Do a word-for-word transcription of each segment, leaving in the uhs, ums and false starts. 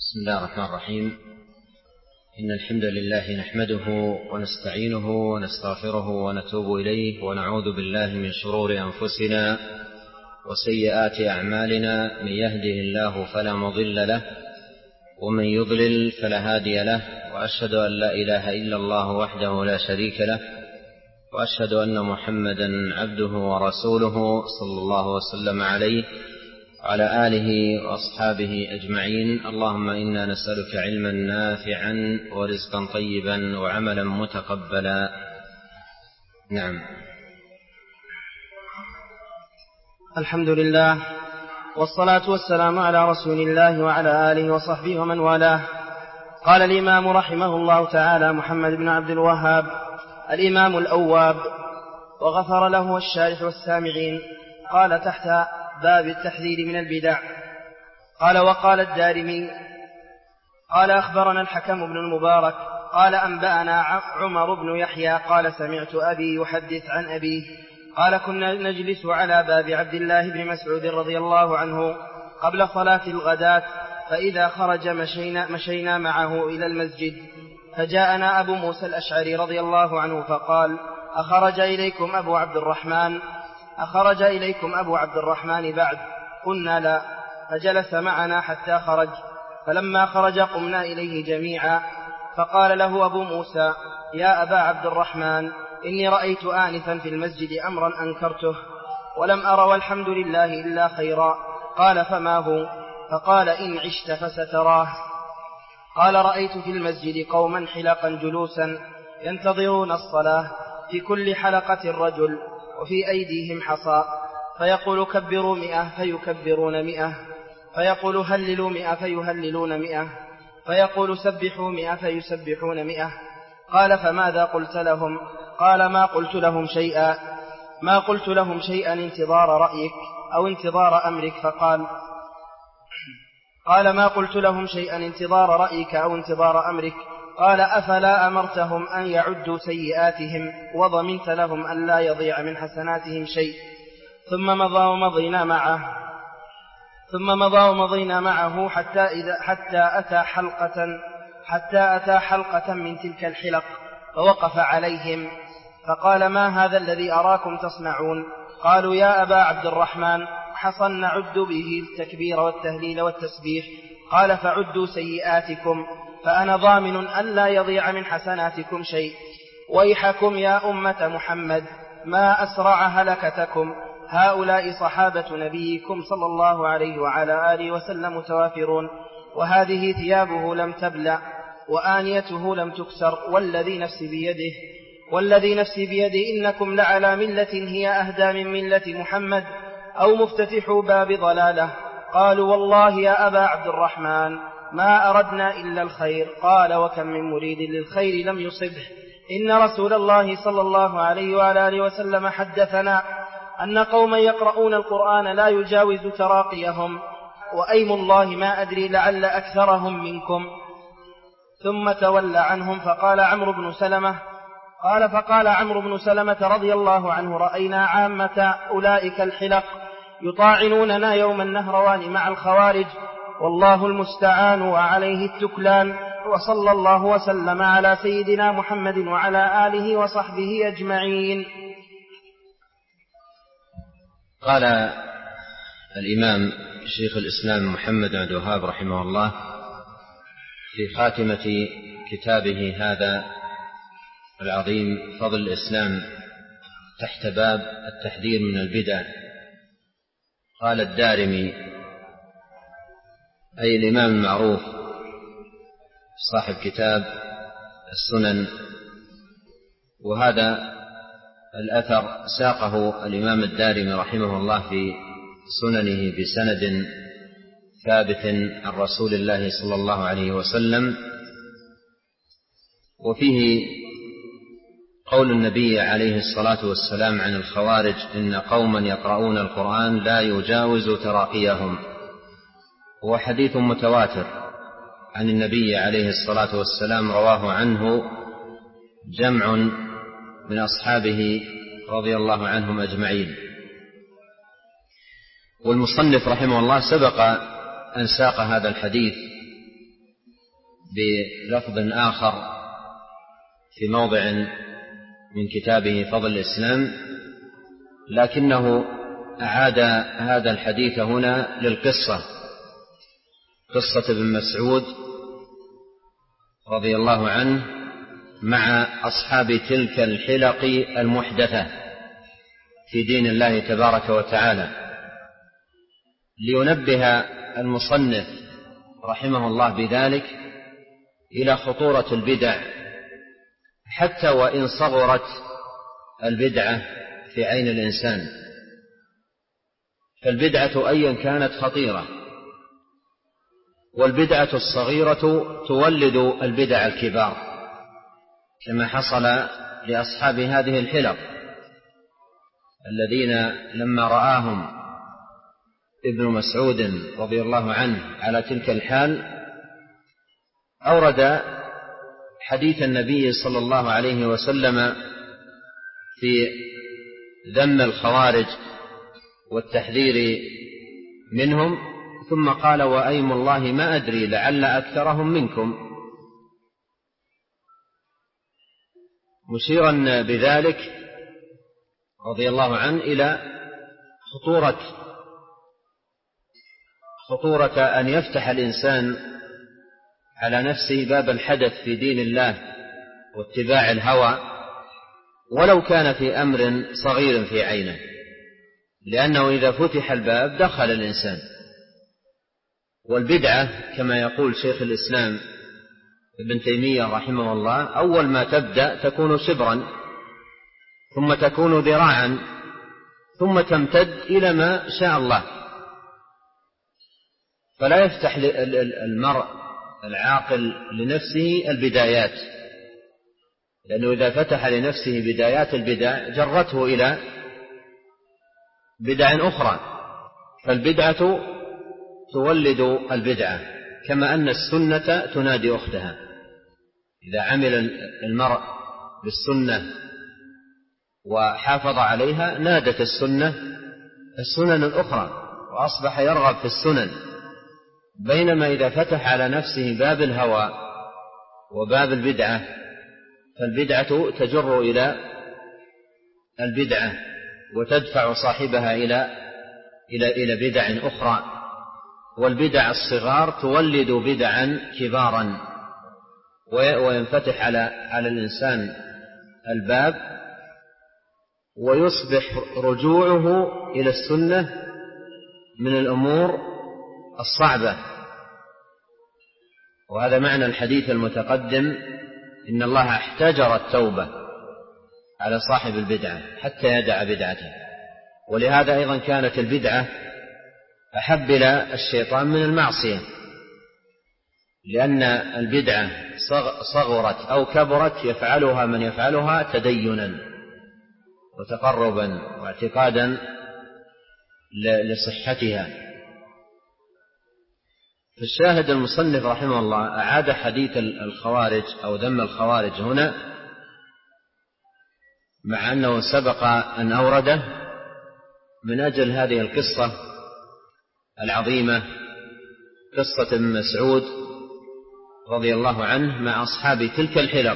بسم الله الرحمن الرحيم. إن الحمد لله نحمده ونستعينه ونستغفره ونتوب إليه ونعوذ بالله من شرور أنفسنا وسيئات أعمالنا. من يهده الله فلا مضل له ومن يضلل فلا هادي له، وأشهد أن لا إله إلا الله وحده لا شريك له، وأشهد أن محمدا عبده ورسوله صلى الله وسلم عليه وعلى آله وأصحابه أجمعين. اللهم إنا نسألك علما نافعا ورزقا طيبا وعملا متقبلا. نعم. الحمد لله والصلاة والسلام على رسول الله وعلى آله وصحبه ومن والاه. قال الإمام رحمه الله تعالى محمد بن عبد الوهاب الإمام الأواب، وغفر له الشارح والسامعين. قال تحت باب التحذير من البدع. قال وقال الدارمي قال أخبرنا الحكم بن المبارك قال أنبأنا عمر بن يحيى قال سمعت أبي يحدث عن أبيه قال كنا نجلس على باب عبد الله بن مسعود رضي الله عنه قبل صلاة الغداة، فإذا خرج مشينا, مشينا معه إلى المسجد، فجاءنا أبو موسى الأشعري رضي الله عنه فقال أخرج إليكم أبو عبد الرحمن أخرج إليكم أبو عبد الرحمن بعد؟ قلنا لا، فجلس معنا حتى خرج، فلما خرج قمنا إليه جميعا، فقال له أبو موسى يا أبا عبد الرحمن إني رأيت آنفا في المسجد أمرا أنكرته ولم أر والحمد لله إلا خيرا. قال فما هو؟ فقال إن عشت فستراه. قال رأيت في المسجد قوما حلقا جلوسا ينتظرون الصلاة، في كل حلقة رجل وفي أيديهم حصى، فيقول كبروا مئة فيكبرون مئة، فيقول هللوا مئة فيهللون مئة، فيقول سبحوا مئة فيسبحون مئة. قال فماذا قلت لهم؟ قال ما قلت لهم شيئا ما قلت لهم شيئا انتظار رأيك أو انتظار أمرك. فقال قال ما قلت لهم شيئا انتظار رأيك أو انتظار أمرك. قال أفلا أمرتهم أن يعدوا سيئاتهم وضمنت لهم أن لا يضيع من حسناتهم شيء؟ ثم مضى ومضينا معه ثم مضى ومضينا معه حتى إذا حتى أتى حلقة حتى أتى حلقة من تلك الحلق، فوقف عليهم فقال ما هذا الذي أراكم تصنعون؟ قالوا يا أبا عبد الرحمن حصى نعد به التكبير والتهليل والتسبيح. قال فعدوا سيئاتكم فأنا ضامن أن لا يضيع من حسناتكم شيء. ويحكم يا أمة محمد ما أسرع هلكتكم، هؤلاء صحابة نبيكم صلى الله عليه وعلى آله وسلم متوافرون، وهذه ثيابه لم تبلع وآنيته لم تكسر، والذي نفسي بيده والذي نفسي بيده إنكم لعلى ملة هي أهدى من ملة محمد أو مفتتح باب ضلالة. قالوا والله يا أبا عبد الرحمن ما أردنا إلا الخير. قال وكم من مريد للخير لم يصبه. إن رسول الله صلى الله عليه وعلى آله وسلم حدثنا أن قوما يقرؤون القرآن لا يجاوز تراقيهم، وأيم الله ما أدري لعل أكثرهم منكم. ثم تولى عنهم فقال عمرو بن سلمة قال فقال عمرو بن سلمة رضي الله عنه رأينا عامة أولئك الحلق يطاعنوننا يوم النهروان مع الخوارج، والله المستعان وعليه التكلان. وصلى الله وسلم على سيدنا محمد وعلى آله وصحبه أجمعين. قال الإمام شيخ الإسلام محمد بن عبد الوهاب رحمه الله في خاتمة كتابه هذا العظيم فضل الإسلام تحت باب التحذير من البدع، قال الدارمي أي الإمام المعروف صاحب كتاب السنن، وهذا الأثر ساقه الإمام الدارمي رحمه الله في سننه بسند ثابت عن رسول الله صلى الله عليه وسلم، وفيه قول النبي عليه الصلاة والسلام عن الخوارج إن قوما يقرؤون القرآن لا يجاوز تراقيهم، هو حديث متواتر عن النبي عليه الصلاة والسلام رواه عنه جمع من أصحابه رضي الله عنهم أجمعين. والمصنف رحمه الله سبق أن ساق هذا الحديث بلفظ آخر في موضع من كتابه فضل الإسلام، لكنه أعاد هذا الحديث هنا للقصة، قصة ابن مسعود رضي الله عنه مع أصحاب تلك الحلق المحدثة في دين الله تبارك وتعالى، لينبه المصنف رحمه الله بذلك إلى خطورة البدع، حتى وإن صغرت البدعة في عين الإنسان، فالبدعة أيا كانت خطيرة، والبدعة الصغيرة تولد البدع الكبار، كما حصل لأصحاب هذه الحلق الذين لما رآهم ابن مسعود رضي الله عنه على تلك الحال أورد حديث النبي صلى الله عليه وسلم في ذم الخوارج والتحذير منهم، ثم قال: وأيم الله ما أدري لعل أكثرهم منكم، مشيرا بذلك رضي الله عنه إلى خطورة خطورة أن يفتح الإنسان على نفسه باب الحدث في دين الله واتباع الهوى، ولو كان في أمر صغير في عينه، لأنه إذا فتح الباب دخل الإنسان. والبدعة كما يقول شيخ الإسلام ابن تيمية رحمه الله: أول ما تبدأ تكون شبرا، ثم تكون ذراعا، ثم تمتد إلى ما شاء الله. فلا يفتح المرء العاقل لنفسه البدايات، لأنه إذا فتح لنفسه بدايات البدع جرته إلى بدع أخرى، فالبدعة تولد البدعة، كما أن السنة تنادي أختها. إذا عمل المرء بالسنة وحافظ عليها نادت السنة السنن الأخرى، وأصبح يرغب في السنن. بينما إذا فتح على نفسه باب الهوى وباب البدعة فالبدعة تجر إلى البدعة وتدفع صاحبها إلى إلى إلى بدع أخرى، والبدع الصغار تولد بدعا كبارا، وينفتح على على الإنسان الباب، ويصبح رجوعه إلى السنة من الأمور الصعبة. وهذا معنى الحديث المتقدم: إن الله احتجر التوبة على صاحب البدعة حتى يدع بدعته. ولهذا أيضا كانت البدعة أحب إلى الشيطان من المعصية، لأن البدعة صغرت أو كبرت يفعلها من يفعلها تدينا وتقربا واعتقادا لصحتها. فالشاهد المصنف رحمه الله أعاد حديث الخوارج أو ذم الخوارج هنا، مع أنه سبق أن أورده من أجل هذه القصة العظيمة، قصة ابن مسعود رضي الله عنه مع أصحاب تلك الحلق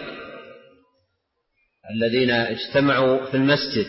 الذين اجتمعوا في المسجد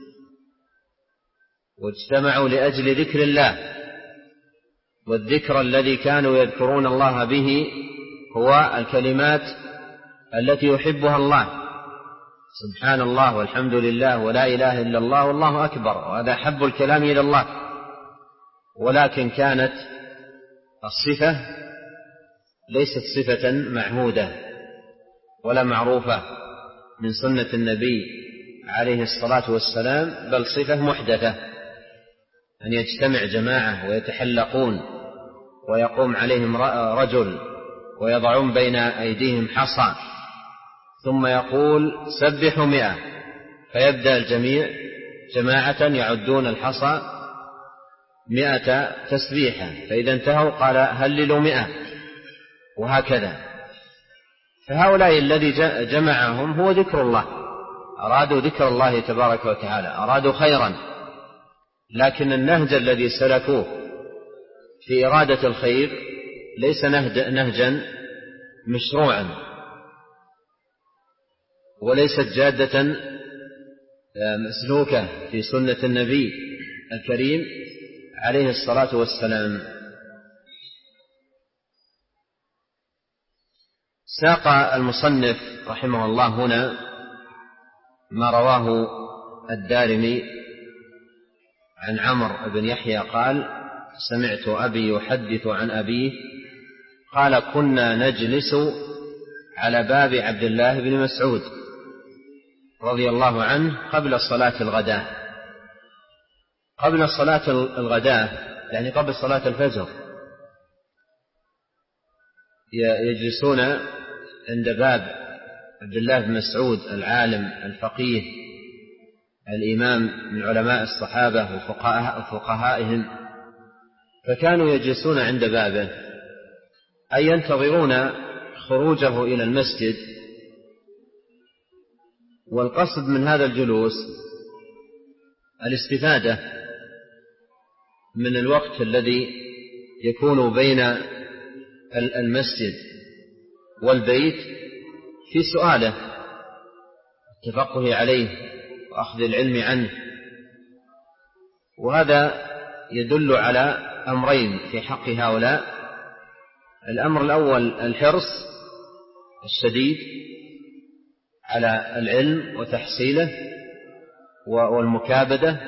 واجتمعوا لأجل ذكر الله، والذكر الذي كانوا يذكرون الله به هو الكلمات التي يحبها الله: سبحان الله والحمد لله ولا إله إلا الله والله أكبر، وهذا حب الكلام إلى الله. ولكن كانت الصفة ليست صفة معهودة ولا معروفة من سنة النبي عليه الصلاة والسلام، بل صفة محدثة، أن يجتمع جماعة ويتحلقون ويقوم عليهم رجل ويضعون بين أيديهم حصى ثم يقول: سبحوا مئة، فيبدأ الجميع جماعة يعدون الحصى مئة تسبيحة، فإذا انتهوا قال: هللوا مئة، وهكذا. فهؤلاء الذي جمعهم هو ذكر الله، أرادوا ذكر الله تبارك وتعالى، أرادوا خيرا، لكن النهج الذي سلكوه في إرادة الخير ليس نهجا مشروعا وليست جادة مسلوكة في سنة النبي الكريم عليه الصلاة والسلام. ساق المصنف رحمه الله هنا ما رواه الدارمي عن عمرو بن يحيى قال: سمعت أبي يحدث عن أبيه قال: كنا نجلس على باب عبد الله بن مسعود رضي الله عنه قبل صلاة الغداء. قبل صلاة الغداء يعني قبل صلاة الفجر يجلسون عند باب عبد الله بن مسعود العالم الفقيه الإمام من علماء الصحابة وفقهائهم، فكانوا يجلسون عند بابه أي ينتظرون خروجه إلى المسجد. والقصد من هذا الجلوس الاستفادة من الوقت الذي يكون بين المسجد والبيت في سؤاله التفقه عليه وأخذ العلم عنه. وهذا يدل على أمرين في حق هؤلاء: الأمر الأول الحرص الشديد على العلم وتحصيله والمكابدة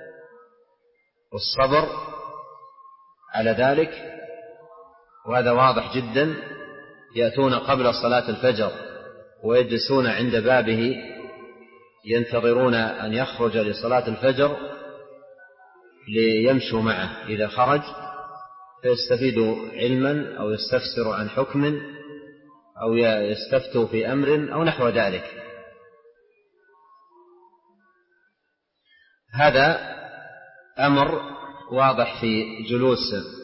والصبر على ذلك، وهذا واضح جدا. يأتون قبل صلاة الفجر ويجلسون عند بابه ينتظرون أن يخرج لصلاة الفجر ليمشوا معه إذا خرج، فيستفيدوا علما أو يستفسروا عن حكم أو يستفتوا في أمر أو نحو ذلك. هذا أمر واضح في جلوس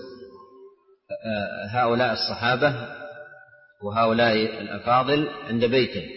هؤلاء الصحابة وهؤلاء الأفاضل عند بيته.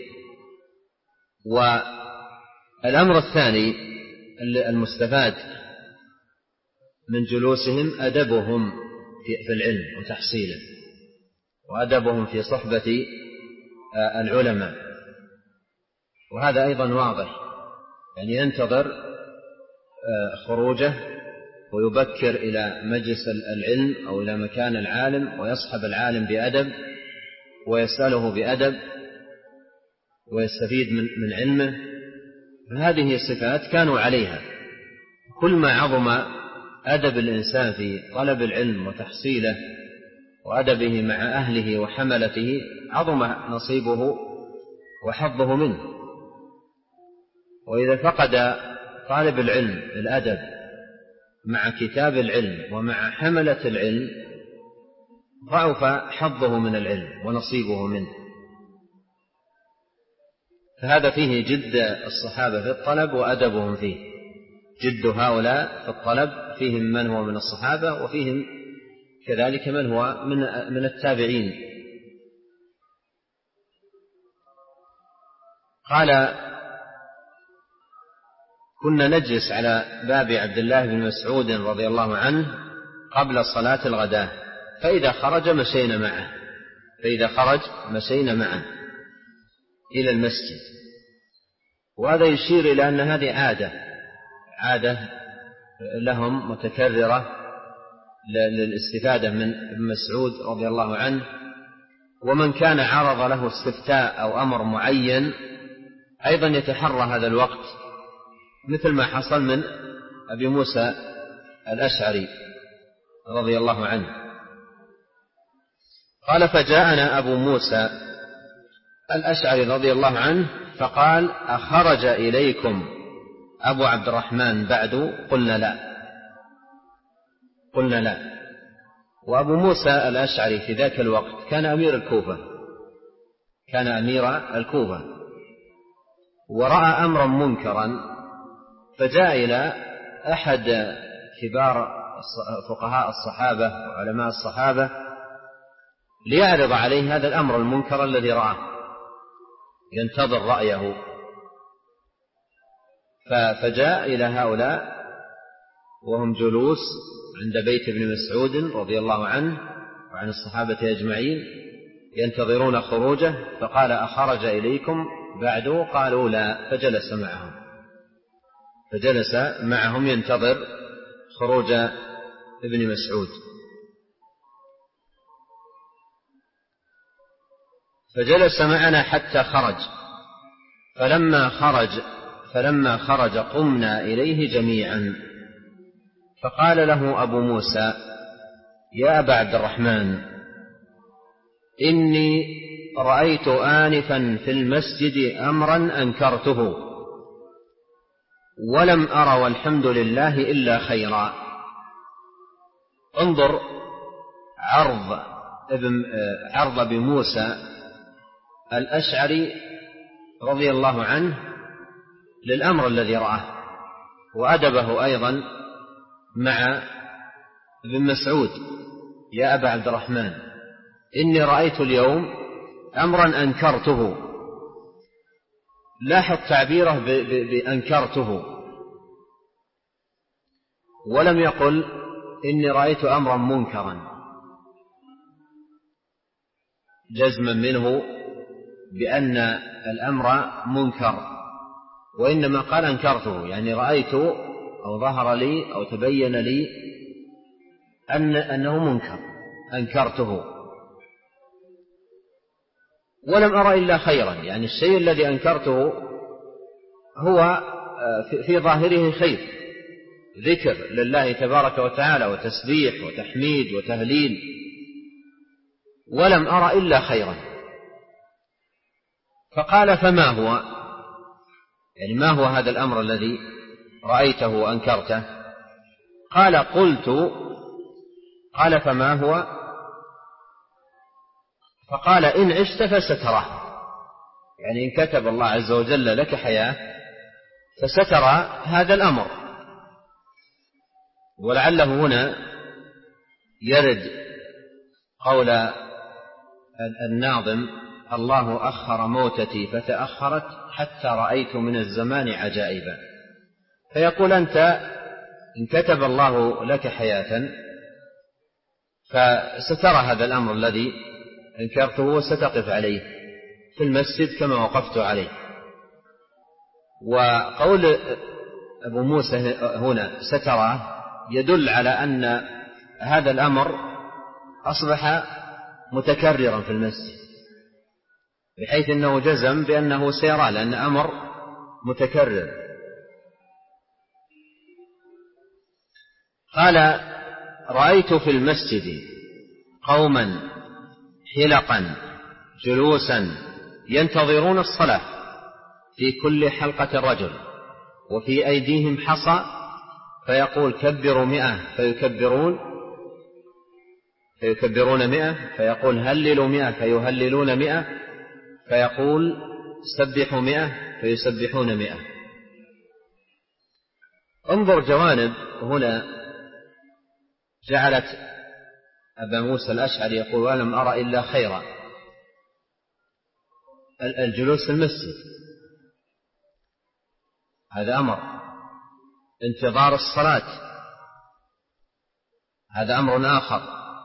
والأمر الثاني المستفاد من جلوسهم أدبهم في العلم وتحصيله، وأدبهم في صحبة العلماء، وهذا أيضا واضح، يعني ينتظر خروجه ويبكر إلى مجلس العلم أو إلى مكان العالم ويصحب العالم بأدب ويسأله بأدب ويستفيد من من علمه. فهذه صفات كانوا عليها. كل ما عظم أدب الإنسان في طلب العلم وتحصيله وأدبه مع أهله وحملته عظم نصيبه وحظه منه. وإذا فقد طالب العلم الأدب مع كتاب العلم ومع حملة العلم ضعف حظه من العلم ونصيبه منه. فهذا فيه جد الصحابة في الطلب وأدبهم فيه. جد هؤلاء في الطلب فيهم من هو من الصحابة وفيهم كذلك من هو من من التابعين. قال: كنا نجلس على باب عبد الله بن مسعود رضي الله عنه قبل صلاة الغداء، فإذا خرج مشينا معه فإذا خرج مشينا معه إلى المسجد. وهذا يشير إلى أن هذه عادة عادة لهم متكررة للاستفادة من ابن مسعود رضي الله عنه. ومن كان عرض له استفتاء أو أمر معين أيضا يتحرى هذا الوقت، مثل ما حصل من أبي موسى الأشعري رضي الله عنه. قال: فجاءنا أبو موسى الأشعري رضي الله عنه فقال: أخرج إليكم أبو عبد الرحمن بعد؟ قلنا لا قلنا لا وأبو موسى الأشعري في ذاك الوقت كان أمير الكوفة كان أمير الكوفة ورأى أمرا منكرا، فجاء إلى أحد كبار فقهاء الصحابة وعلماء الصحابة ليعرض عليه هذا الأمر المنكر الذي رآه، ينتظر رأيه. فجاء إلى هؤلاء وهم جلوس عند بيت ابن مسعود رضي الله عنه وعن الصحابة أجمعين، ينتظرون خروجه، فقال أخرج إليكم بعد؟ قالوا لا، فجلس معهم فجلس معهم ينتظر خروج ابن مسعود. فجلس معنا حتى خرج، فلما خرج فلما خرج قمنا إليه جميعا، فقال له أبو موسى: يا أبا عبد الرحمن، إني رأيت آنفا في المسجد أمرا أنكرته ولم أر والحمد لله إلا خيرا. انظر عرض ابن عرض أبي موسى الأشعري رضي الله عنه للأمر الذي رآه، وأدبه أيضا مع ابن مسعود: يا أبا عبد الرحمن، إني رأيت اليوم أمرا أنكرته. لاحظ تعبيره بأنكرته، ولم يقل إني رأيت أمرا منكرا جزما منه بأن الأمر منكر، وإنما قال أنكرته، يعني رأيت أو ظهر لي أو تبين لي أن أنه منكر، أنكرته. ولم أرى إلا خيرا، يعني الشيء الذي أنكرته هو في ظاهره خير، ذكر لله تبارك وتعالى وتسبيح وتحميد وتهليل، ولم أرى إلا خيرا. فقال: فما هو؟ يعني ما هو هذا الأمر الذي رأيته وأنكرته؟ قال: قلت. قال: فما هو؟ فقال: إن عشت فستراه، يعني إن كتب الله عز وجل لك حياة فسترى هذا الأمر. ولعله هنا يرد قول الناظم: الله أخر موتتي فتأخرت حتى رأيت من الزمان عجائبا. فيقول أنت إن كتب الله لك حياة فسترى هذا الأمر الذي انكرته وستقف عليه في المسجد كما وقفت عليه. وقول أبو موسى هنا ستراه يدل على أن هذا الأمر أصبح متكررا في المسجد، بحيث أنه جزم بأنه سيرى، لأن أمر متكرر. قال: رأيت في المسجد قوما حلقا جلوسا ينتظرون الصلاة في كل حلقة رجل، وفي أيديهم حصى، فيقول: كبروا مئة فيكبرون فيكبرون مئة، فيقول: هللوا مئة فيهللون مئة، فيقول: سبحوا مئة فيسبحون مئة. انظر جوانب هنا جعلت أبا موسى الأشعري يقول: ولم أرى إلا خيرا. الجلوس في المسجد هذا أمر، انتظار الصلاة هذا أمر آخر،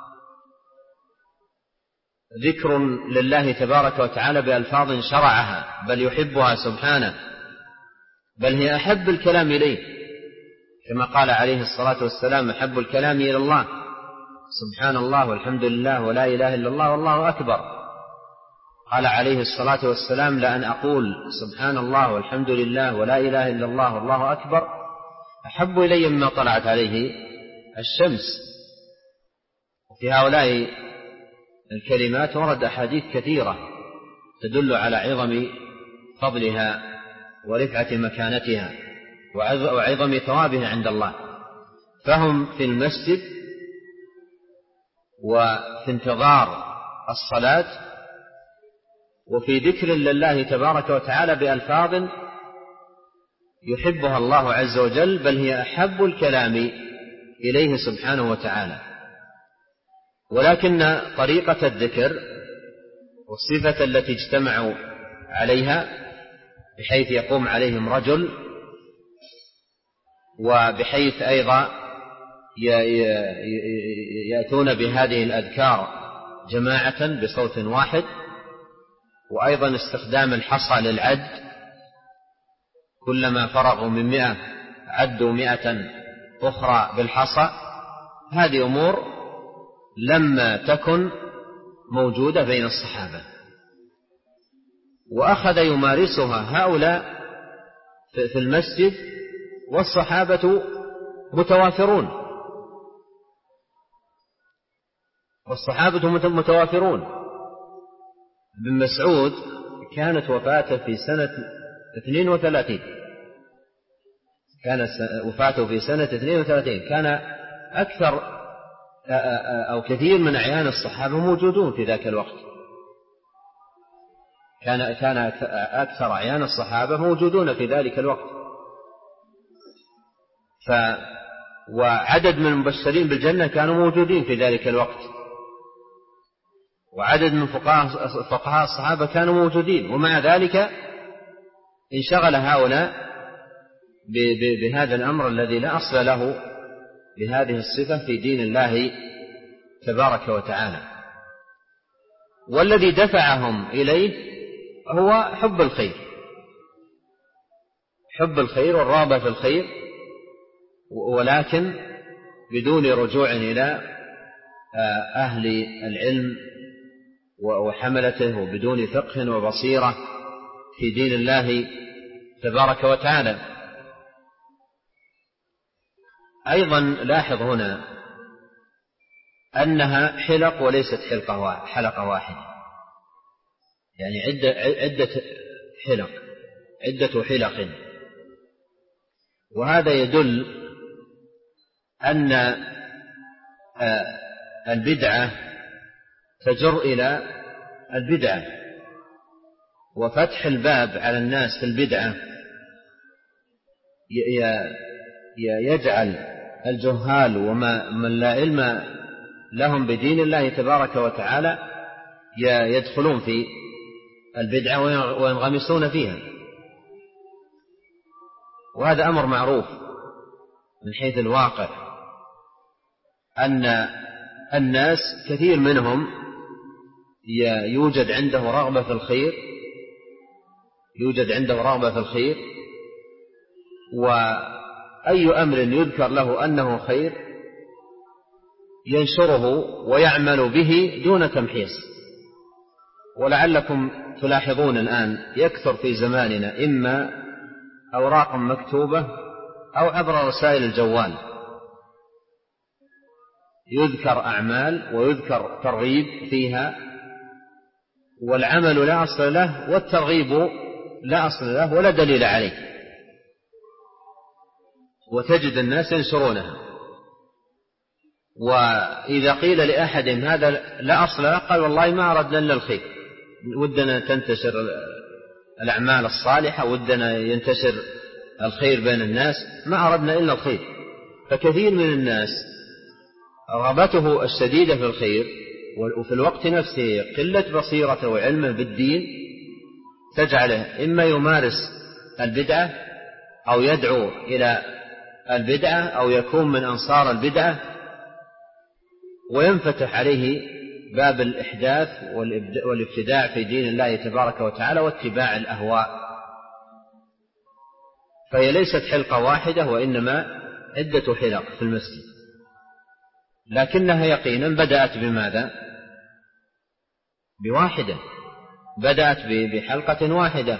ذكر لله تبارك وتعالى بألفاظ شرعها بل يحبها سبحانه، بل هي أحب الكلام إليه، كما قال عليه الصلاة والسلام: أحب الكلام إلى الله سبحان الله والحمد لله ولا إله إلا الله والله أكبر. قال عليه الصلاة والسلام: لأن أقول سبحان الله والحمد لله ولا إله إلا الله والله أكبر أحب إلي مما طلعت عليه الشمس. وفي هؤلاء الكلمات ورد أحاديث كثيرة تدل على عظم فضلها ورفعة مكانتها وعظم ثوابها عند الله. فهم في المسجد وفي انتظار الصلاة وفي ذكر لله تبارك وتعالى بألفاظ يحبها الله عز وجل، بل هي أحب الكلام إليه سبحانه وتعالى. ولكن طريقة الذكر والصفة التي اجتمعوا عليها بحيث يقوم عليهم رجل، وبحيث أيضا يأتون بهذه الأذكار جماعة بصوت واحد، وأيضا استخدام الحصى للعد، كلما فرغوا من مئة عدوا مئة أخرى بالحصى. هذه أمور لم تكن موجودة بين الصحابة، وأخذ يمارسها هؤلاء في المسجد والصحابة متوافرون والصحابة متوافرون ابن مسعود كانت وفاته في سنة اثنين وثلاثين كانت وفاته في سنة اثنين وثلاثين كان أكثر أو كثير من أعيان الصحابة موجودون في ذاك الوقت، كان كان أكثر أعيان الصحابة موجودون في ذلك الوقت. ف وعدد من المبشرين بالجنة كانوا موجودين في ذلك الوقت، وعدد من فقهاء فقهاء الصحابة كانوا موجودين، ومع ذلك انشغل هؤلاء بهذا الأمر الذي لا أصل له بهذه الصفة في دين الله تبارك وتعالى. والذي دفعهم إليه هو حب الخير حب الخير والرغبة في الخير، ولكن بدون رجوع إلى أهل العلم وحملته، وبدون فقه وبصيرة في دين الله تبارك وتعالى. أيضا لاحظ هنا أنها حلق وليست حلقة حلقة واحدة، يعني عدة عدة حلق عدة حلق، وهذا يدل أن البدعة تجر إلى البدعة، وفتح الباب على الناس في البدعة يجعل الجهال ومن لا علم لهم بدين الله تبارك وتعالى يدخلون في البدعة وينغمسون فيها. وهذا أمر معروف من حيث الواقع، أن الناس كثير منهم يوجد عنده رغبة في الخير يوجد عنده رغبة في الخير وأي أمر يذكر له أنه خير ينشره ويعمل به دون تمحيص. ولعلكم تلاحظون الآن يكثر في زماننا إما أوراق مكتوبة أو عبر رسائل الجوال يذكر أعمال ويذكر ترغيب فيها، والعمل لا أصل له والترغيب لا أصل له ولا دليل عليه، وتجد الناس ينشرونها. وإذا قيل لأحدهم هذا لا أصل له قال والله ما أردنا إلا الخير، ودنا تنتشر الأعمال الصالحة، ودنا ينتشر الخير بين الناس، ما أردنا إلا الخير. فكثير من الناس رغبته الشديدة في الخير وفي الوقت نفسه قلة بصيرته وعلمه بالدين تجعله إما يمارس البدعة أو يدعو إلى البدعة أو يكون من أنصار البدعة، وينفتح عليه باب الإحداث والابتداع في دين الله تبارك وتعالى واتباع الأهواء. فهي ليست حلقة واحدة وإنما عدة حلق في المسجد، لكنها يقينا بدأت بماذا؟ بواحدة، بدأت بحلقة واحدة.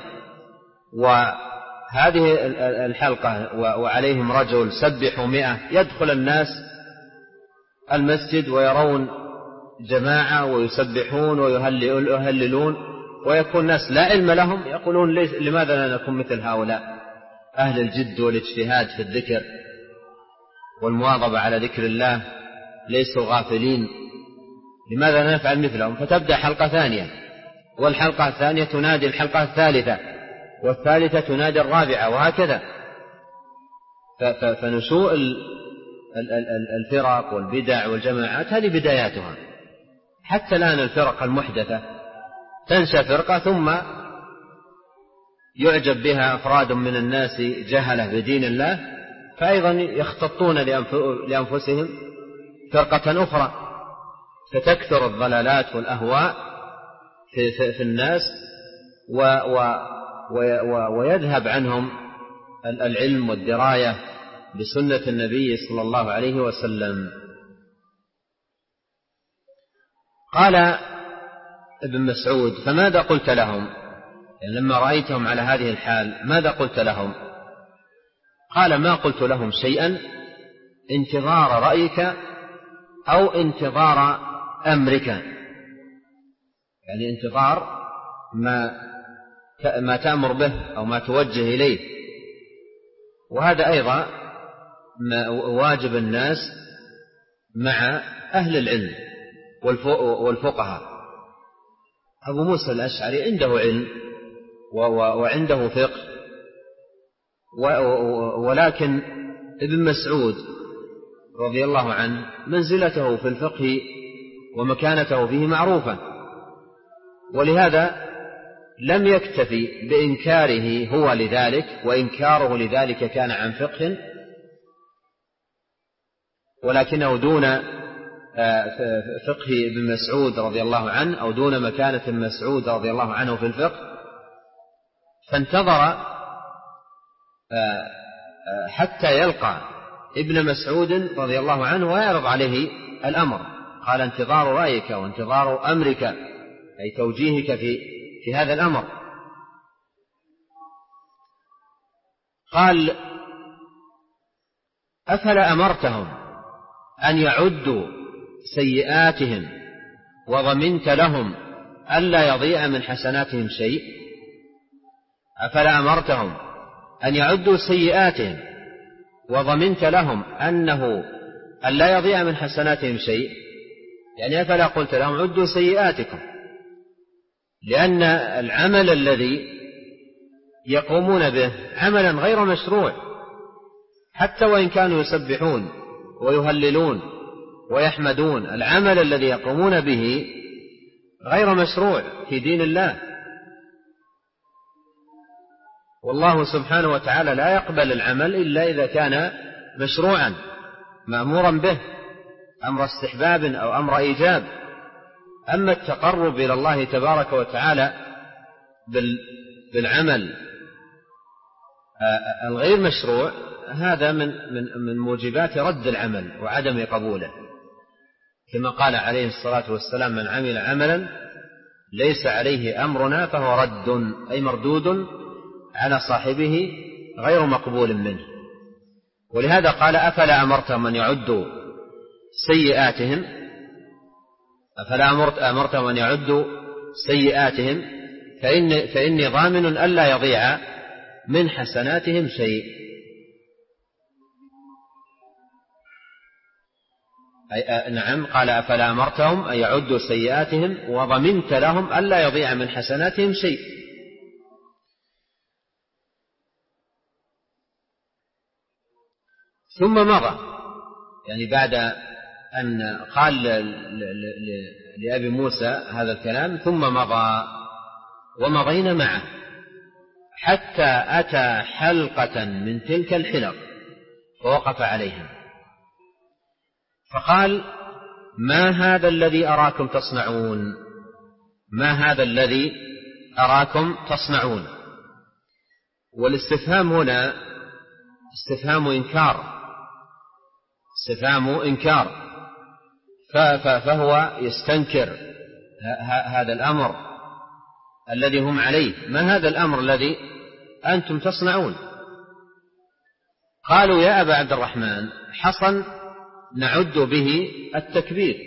وهذه الحلقة وعليهم رجل سبحوا مئة، يدخل الناس المسجد ويرون جماعة ويسبحون ويهللون، ويكون الناس لا علم لهم يقولون لماذا لا نكون مثل هؤلاء أهل الجد والاجتهاد في الذكر والمواظبة على ذكر الله، ليسوا غافلين، لماذا لا نفعل مثلهم؟ فتبدأ حلقة ثانية، والحلقة الثانية تنادي الحلقة الثالثة، والثالثة تنادي الرابعة، وهكذا. فنشوء الفرق والبدع والجماعات هذه بداياتها. حتى الآن الفرق المحدثة تنشأ فرقة ثم يعجب بها أفراد من الناس جهلة بدين الله، فأيضا يختطون لأنفسهم فرقة أخرى، فتكثر الضلالات والأهواء في, في, في الناس و و و ويذهب عنهم العلم والدراية بسنة النبي صلى الله عليه وسلم. قال ابن مسعود: فماذا قلت لهم؟ يعني لما رأيتهم على هذه الحال ماذا قلت لهم؟ قال: ما قلت لهم شيئا انتظار رأيك أو انتظار أمرك، يعني انتظار ما ما تأمر به أو ما توجه إليه. وهذا أيضا ما واجب الناس مع أهل العلم والفقهاء. أبو موسى الأشعري عنده علم وعنده فقه، ولكن ابن مسعود رضي الله عنه منزلته في الفقه ومكانته فيه معروفة، ولهذا لم يكتفي بإنكاره هو لذلك، وإنكاره لذلك كان عن فقه، ولكنه دون فقه ابن مسعود رضي الله عنه أو دون مكانة ابن مسعود رضي الله عنه في الفقه، فانتظر حتى يلقى ابن مسعود رضي الله عنه ويعرض عليه الأمر. قال: انتظار رأيك وانتظار أمرك، أي توجيهك في, في هذا الأمر. قال: أفلا أمرتهم أن يعدوا سيئاتهم وضمنت لهم ألا يضيع من حسناتهم شيء؟ أفلا أمرتهم أن يعدوا سيئاتهم وضمنت لهم أنه ألا يضيع من حسناتهم شيء؟ يعني أفلا قلت لهم عدوا سيئاتكم، لأن العمل الذي يقومون به عملا غير مشروع، حتى وإن كانوا يسبحون ويهللون ويحمدون، العمل الذي يقومون به غير مشروع في دين الله. والله سبحانه وتعالى لا يقبل العمل إلا إذا كان مشروعا مأمورا به، أمر استحباب أو أمر إيجاب. أما التقرب إلى الله تبارك وتعالى بالعمل الغير مشروع، هذا من من من موجبات رد العمل وعدم قبوله، كما قال عليه الصلاة والسلام: من عمل عملا ليس عليه أمرنا فهو رد، أي مردود على صاحبه غير مقبول منه. ولهذا قال: أفلا أمرتهم أن يعدوا سيئاتهم أفلا أمرتهم أن يعدوا سيئاتهم فإن فإني ضامن ألا يضيع من حسناتهم شيء. أي نعم، قال: أفلا أمرتهم أن يعدوا سيئاتهم وضمنت لهم ألا يضيع من حسناتهم شيء. ثم مضى، يعني بعد أن قال لأبي موسى هذا الكلام ثم مضى، ومضينا معه حتى أتى حلقة من تلك الحلق فوقف عليها فقال: ما هذا الذي أراكم تصنعون؟ ما هذا الذي أراكم تصنعون؟ والاستفهام هنا استفهام إنكار، استفهام إنكار، فهو يستنكر هذا الأمر الذي هم عليه. ما هذا الأمر الذي أنتم تصنعون؟ قالوا: يا أبا عبد الرحمن، حصن نعد به التكبير.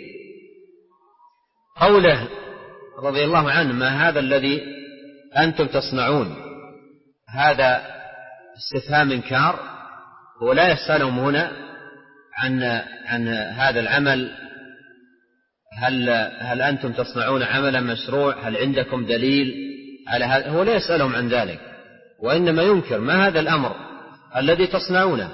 قوله رضي الله عنه: ما هذا الذي أنتم تصنعون، هذا استفهام إنكار، ولا يسألهم هنا عن عن هذا العمل، هل هل أنتم تصنعون عملا مشروع، هل عندكم دليل على هذا؟ هو لا يسألهم عن ذلك، وإنما ينكر ما هذا الأمر الذي تصنعونه.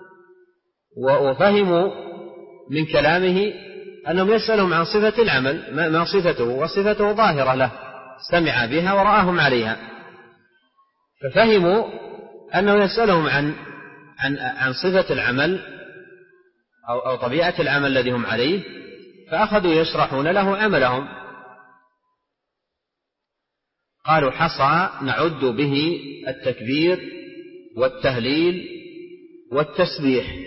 وفهموا من كلامه أنهم يسألهم عن صفة العمل، ما صفته، وصفته ظاهرة له، سمع بها ورآهم عليها، ففهموا أنه يسألهم عن عن عن صفة العمل أو أو طبيعة العمل الذي هم عليه، فأخذوا يشرحون له عملهم. قالوا حصى نعد به التكبير والتهليل والتسبيح.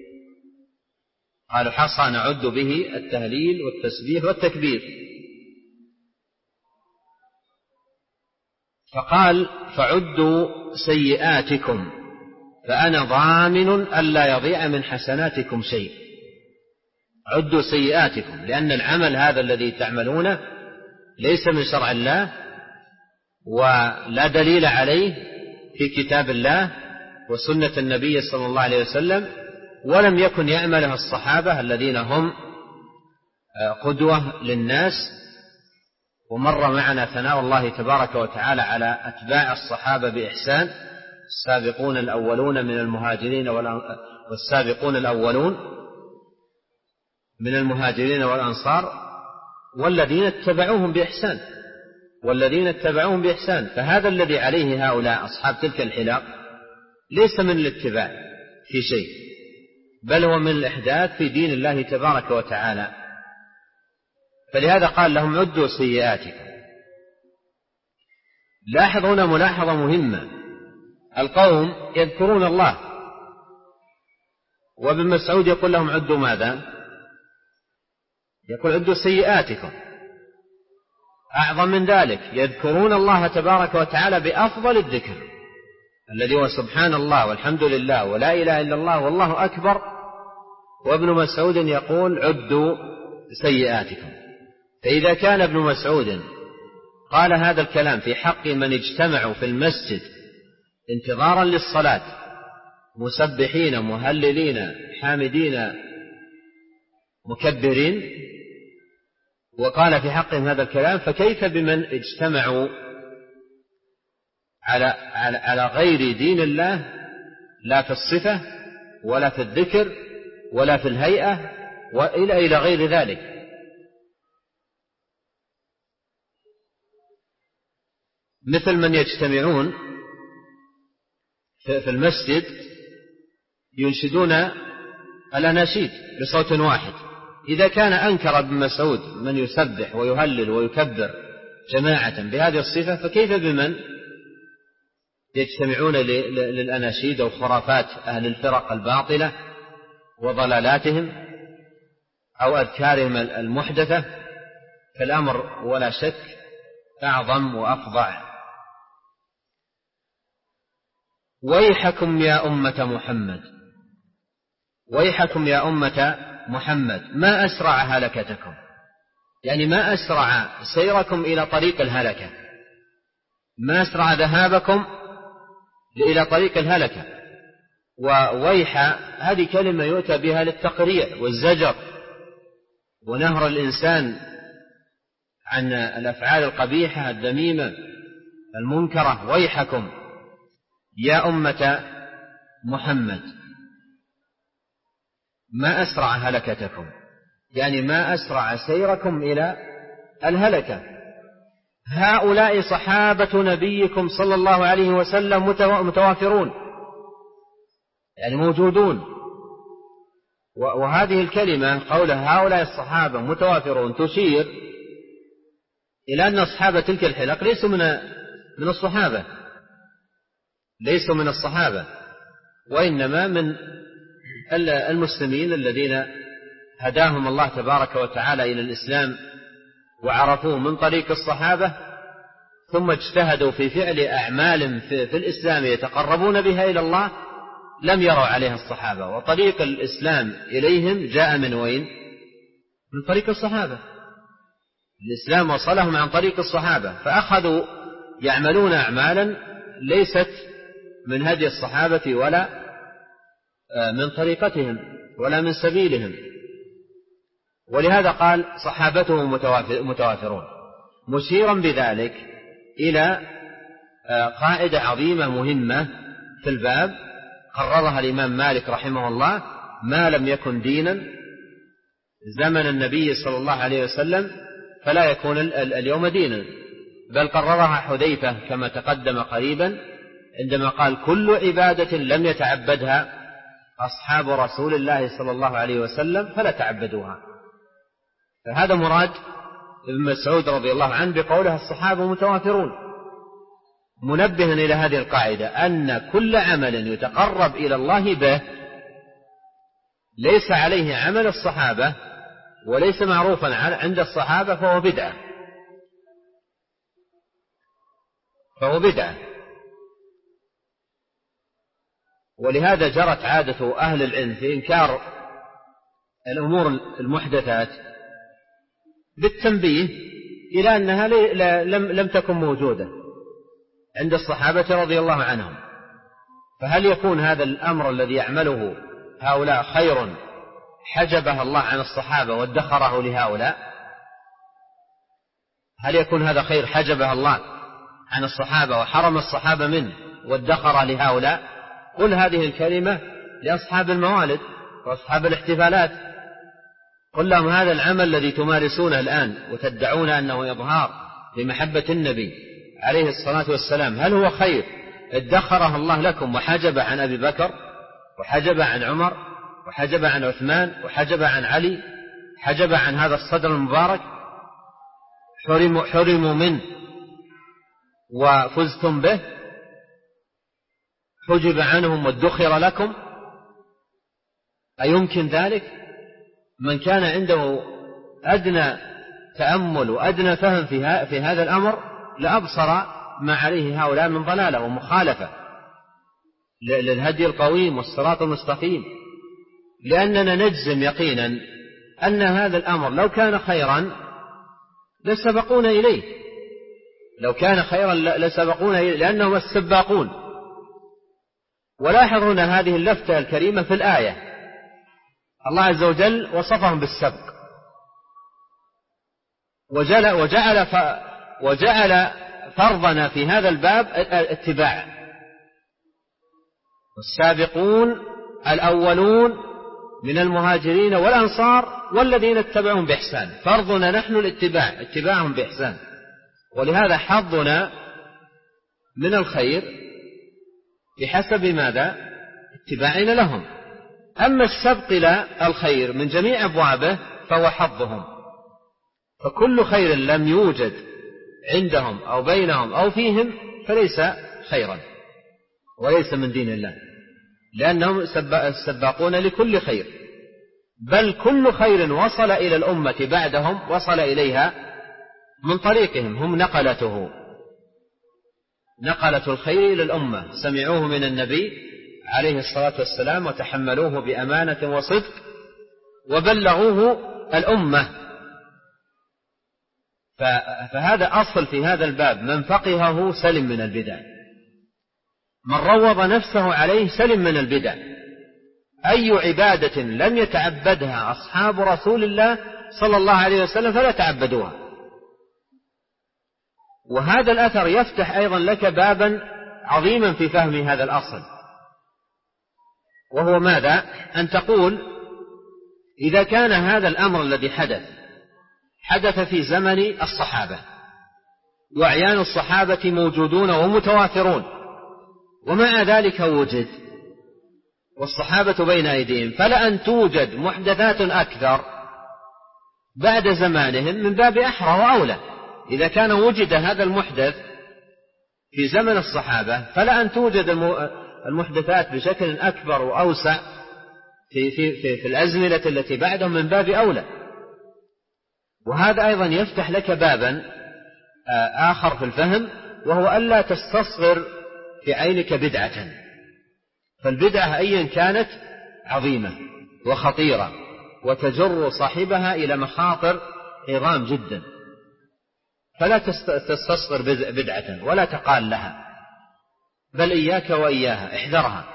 قالوا حصى نعد به التهليل والتسبيح والتكبير. فقال فعدوا سيئاتكم فأنا ضامن ألا يضيع من حسناتكم شيء. عدوا سيئاتكم، لأن العمل هذا الذي تعملونه ليس من شرع الله ولا دليل عليه في كتاب الله وسنة النبي صلى الله عليه وسلم، ولم يكن يعمله الصحابة الذين هم قدوة للناس. ومر معنا ثناء الله تبارك وتعالى على أتباع الصحابة بإحسان، السابقون الأولون من المهاجرين والسابقون الأولون من المهاجرين والأنصار والذين اتبعوهم بإحسان والذين اتبعوهم بإحسان. فهذا الذي عليه هؤلاء أصحاب تلك الحلاق ليس من الاتباع في شيء، بل هو من الإحداث في دين الله تبارك وتعالى. فلهذا قال لهم عدوا سيئاتكم. لاحظ هنا ملاحظة مهمة، القوم يذكرون الله، وابن مسعود يقول لهم عدوا ماذا؟ يقول عدوا سيئاتكم. أعظم من ذلك، يذكرون الله تبارك وتعالى بأفضل الذكر الذي هو سبحان الله والحمد لله ولا إله إلا الله والله أكبر، وابن مسعود يقول عدوا سيئاتكم. فإذا كان ابن مسعود قال هذا الكلام في حق من اجتمعوا في المسجد انتظارا للصلاة مسبحين مهللين حامدين مكبرين، وقال في حقهم هذا الكلام، فكيف بمن اجتمعوا على, على, على غير دين الله، لا في الصفة ولا في الذكر ولا في الهيئة وإلى إلى غير ذلك. مثل من يجتمعون في المسجد ينشدون الأناشيد بصوت واحد. إذا كان أنكر ابن مسعود من يسبح ويهلل ويكبر جماعة بهذه الصفة، فكيف بمن يجتمعون للأناشيد أو خرافات أهل الفرق الباطلة وضلالاتهم أو أذكارهم المحدثة؟ فالأمر ولا شك أعظم وأفظع. ويحكم يا أمة محمد، ويحكم يا أمة محمد، ما أسرع هلكتكم، يعني ما أسرع سيركم إلى طريق الهلكة، ما أسرع ذهابكم إلى طريق الهلكة. وويح هذه كلمة يؤتى بها للتقريع والزجر ونهر الإنسان عن الأفعال القبيحة الذميمة المنكرة. ويحكم يا أمة محمد، ما أسرع هلكتكم، يعني ما أسرع سيركم إلى الهلكة. هؤلاء صحابة نبيكم صلى الله عليه وسلم متوافرون، يعني موجودون. وهذه الكلمة قول هؤلاء الصحابة متوافرون تشير إلى أن أصحاب تلك الحلق ليسوا من من الصحابة ليسوا من الصحابة وإنما من المسلمين الذين هداهم الله تبارك وتعالى إلى الإسلام وعرفوه من طريق الصحابة، ثم اجتهدوا في فعل أعمال في, في الإسلام يتقربون بها إلى الله لم يروا عليها الصحابة. وطريق الإسلام إليهم جاء من وين؟ من طريق الصحابة. الإسلام وصلهم عن طريق الصحابة، فأخذوا يعملون أعمالا ليست من هدي الصحابة ولا من طريقتهم ولا من سبيلهم. ولهذا قال صحابته متوافرون، مشيرا بذلك إلى قاعدة عظيمة مهمة في الباب قررها الإمام مالك رحمه الله: ما لم يكن دينا زمن النبي صلى الله عليه وسلم فلا يكون اليوم دينا. بل قررها حذيفة كما تقدم قريبا عندما قال: كل عبادة لم يتعبدها أصحاب رسول الله صلى الله عليه وسلم فلا تعبدوها. فهذا مراد ابن مسعود رضي الله عنه بقوله الصحابة متوافرون، منبها إلى هذه القاعدة أن كل عمل يتقرب إلى الله به ليس عليه عمل الصحابة وليس معروفا عند الصحابة فهو بدعة فهو بدعة ولهذا جرت عادة أهل العلم في إنكار الأمور المحدثات بالتنبيه إلى أنها لم, لم تكن موجودة عند الصحابة رضي الله عنهم. فهل يكون هذا الأمر الذي يعمله هؤلاء خير حجبه الله عن الصحابة وادخره لهؤلاء؟ هل يكون هذا خير حجبه الله عن الصحابة وحرم الصحابة منه وادخر لهؤلاء؟ قل هذه الكلمة لأصحاب الموالد وأصحاب الاحتفالات، قل لهم هذا العمل الذي تمارسونه الآن وتدعون أنه إظهار لمحبة النبي عليه الصلاة والسلام هل هو خير ادخره الله لكم وحجب عن أبي بكر وحجب عن عمر وحجب عن عثمان وحجب عن علي، حجب عن هذا الصدر المبارك، حرموا, حرموا منه وفزتم به، حجب عنهم وادخر لكم؟ أيمكن ذلك؟ من كان عنده أدنى تأمل وأدنى فهم في هذا الأمر لأبصر ما عليه هؤلاء من ضلالة ومخالفة للهدي القويم والصراط المستقيم، لأننا نجزم يقينا أن هذا الأمر لو كان خيرا لسبقونا إليه، لو كان خيرا لسبقونا إليه لأنهم السباقون. ولاحظون هذه اللفتة الكريمة في الآية الله عز وجل وصفهم بالسبق وجعل, وجعل, وجعل فرضنا في هذا الباب اتباع والسابقون الأولون من المهاجرين والأنصار والذين اتبعهم بإحسان، فرضنا نحن الاتباع اتباعهم بإحسان، ولهذا حظنا من الخير بحسب ماذا؟ اتباعنا لهم. أما السبق إلى الخير من جميع أبوابه فهو حظهم، فكل خير لم يوجد عندهم أو بينهم أو فيهم فليس خيرا وليس من دين الله، لأنهم السباقون لكل خير، بل كل خير وصل إلى الأمة بعدهم وصل إليها من طريقهم، هم نقلته نقلة الخير إلى الأمة، سمعوه من النبي عليه الصلاة والسلام وتحملوه بأمانة وصدق وبلغوه الأمة. فهذا أصل في هذا الباب، من فقهه سلم من البدع، من روض نفسه عليه سلم من البدع. أي عبادة لم يتعبدها أصحاب رسول الله صلى الله عليه وسلم فلا تعبدوها. وهذا الأثر يفتح أيضا لك بابا عظيما في فهم هذا الأصل، وهو ماذا؟ أن تقول إذا كان هذا الأمر الذي حدث حدث في زمن الصحابة وأعيان الصحابة موجودون ومتوافرون، ومع ذلك وجد والصحابة بين أيديهم، فلأن توجد محدثات أكثر بعد زمانهم من باب أحرى وأولى. إذا كان وجد هذا المحدث في زمن الصحابة فلأن توجد المحدثات بشكل أكبر وأوسع في, في, في, في الأزمنة التي بعدهم من باب أولى. وهذا أيضا يفتح لك بابا آخر في الفهم، وهو ألا تستصغر في عينك بدعة، فالبدعة أيا كانت عظيمة وخطيرة وتجر صاحبها إلى مخاطر عظام جدا، فلا تستصغر بدعة ولا تقال لها، بل إياك وإياها احذرها.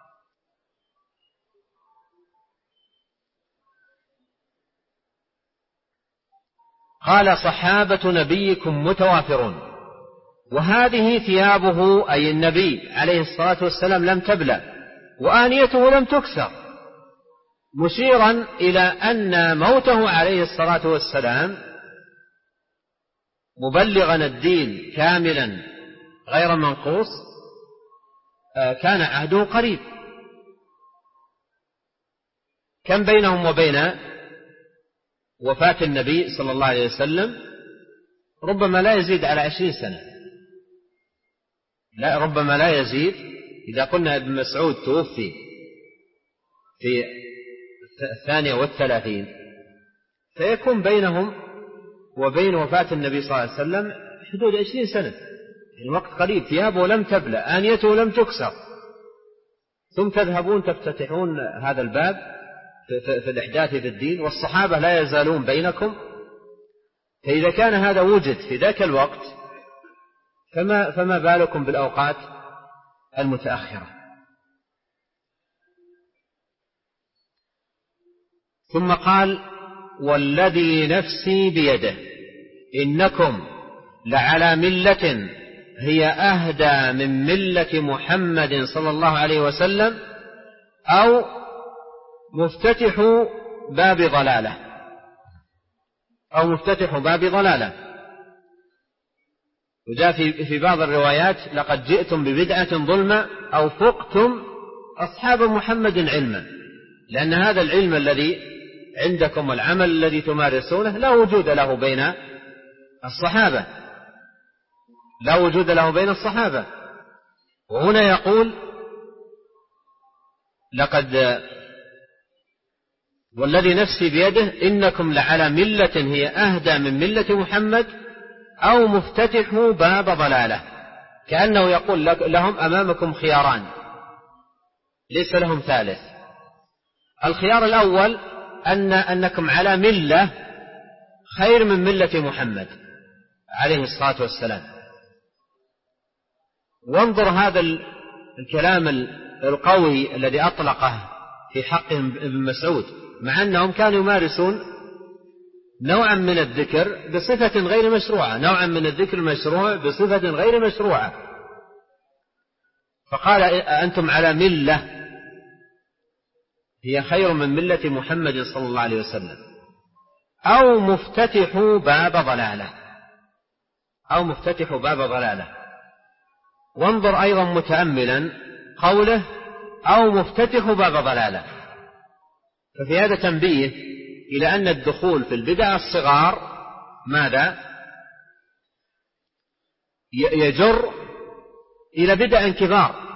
قال صحابة نبيكم متوافرون، وهذه ثيابه أي النبي عليه الصلاة والسلام لم تبلى وآنيته لم تكسر، مشيرا إلى أن موته عليه الصلاة والسلام مبلغا الدين كاملا غير منقوص كان عهده قريب. كم بينهم وبين وفاة النبي صلى الله عليه وسلم ربما لا يزيد على عشرين سنة، لا ربما لا يزيد. إذا قلنا ابن مسعود توفي في الثانية والثلاثين فيكون بينهم وبين وفاة النبي صلى الله عليه وسلم حدود عشرين سنة، يعني وقت قريب. ثيابه لم تبلى، آنيته لم تكسر، ثم تذهبون تفتتحون هذا الباب في الإحداث في الدين، والصحابة لا يزالون بينكم. فإذا كان هذا وجد في ذاك الوقت فما, فما بالكم بالأوقات المتأخرة. ثم قال: والذي نفسي بيده إنكم لعلى ملة هي أهدى من ملة محمد صلى الله عليه وسلم أو مفتتح باب ضلالة أو مفتتح باب ضلالة. وجاء في في بعض الروايات: لقد جئتم ببدعة ظلمة أو فقتم أصحاب محمد علما، لأن هذا العلم الذي عندكم والعمل الذي تمارسونه لا وجود له بين الصحابة، لا وجود له بين الصحابة. وهنا يقول: لقد والذي نفسي بيده إنكم لعلى ملة هي أهدى من ملة محمد أو مفتتح باب ضلالة، كأنه يقول لهم: أمامكم خياران ليس لهم ثالث. الخيار الأول أن أنكم على ملة خير من ملة محمد عليه الصلاة والسلام. وانظر هذا الكلام القوي الذي أطلقه في حق ابن مسعود، مع أنهم كانوا يمارسون نوعا من الذكر بصفة غير مشروعة، نوعا من الذكر المشروع بصفة غير مشروعة. فقال: أنتم على ملة هي خير من ملة محمد صلى الله عليه وسلم أو مفتتح باب ضلالة، أو مفتتح باب ضلالة. وانظر أيضا متأملا قوله: أو مفتتح باب ضلالة. ففي هذا تنبيه إلى أن الدخول في البدع الصغار ماذا؟ يجر إلى بدع كبار.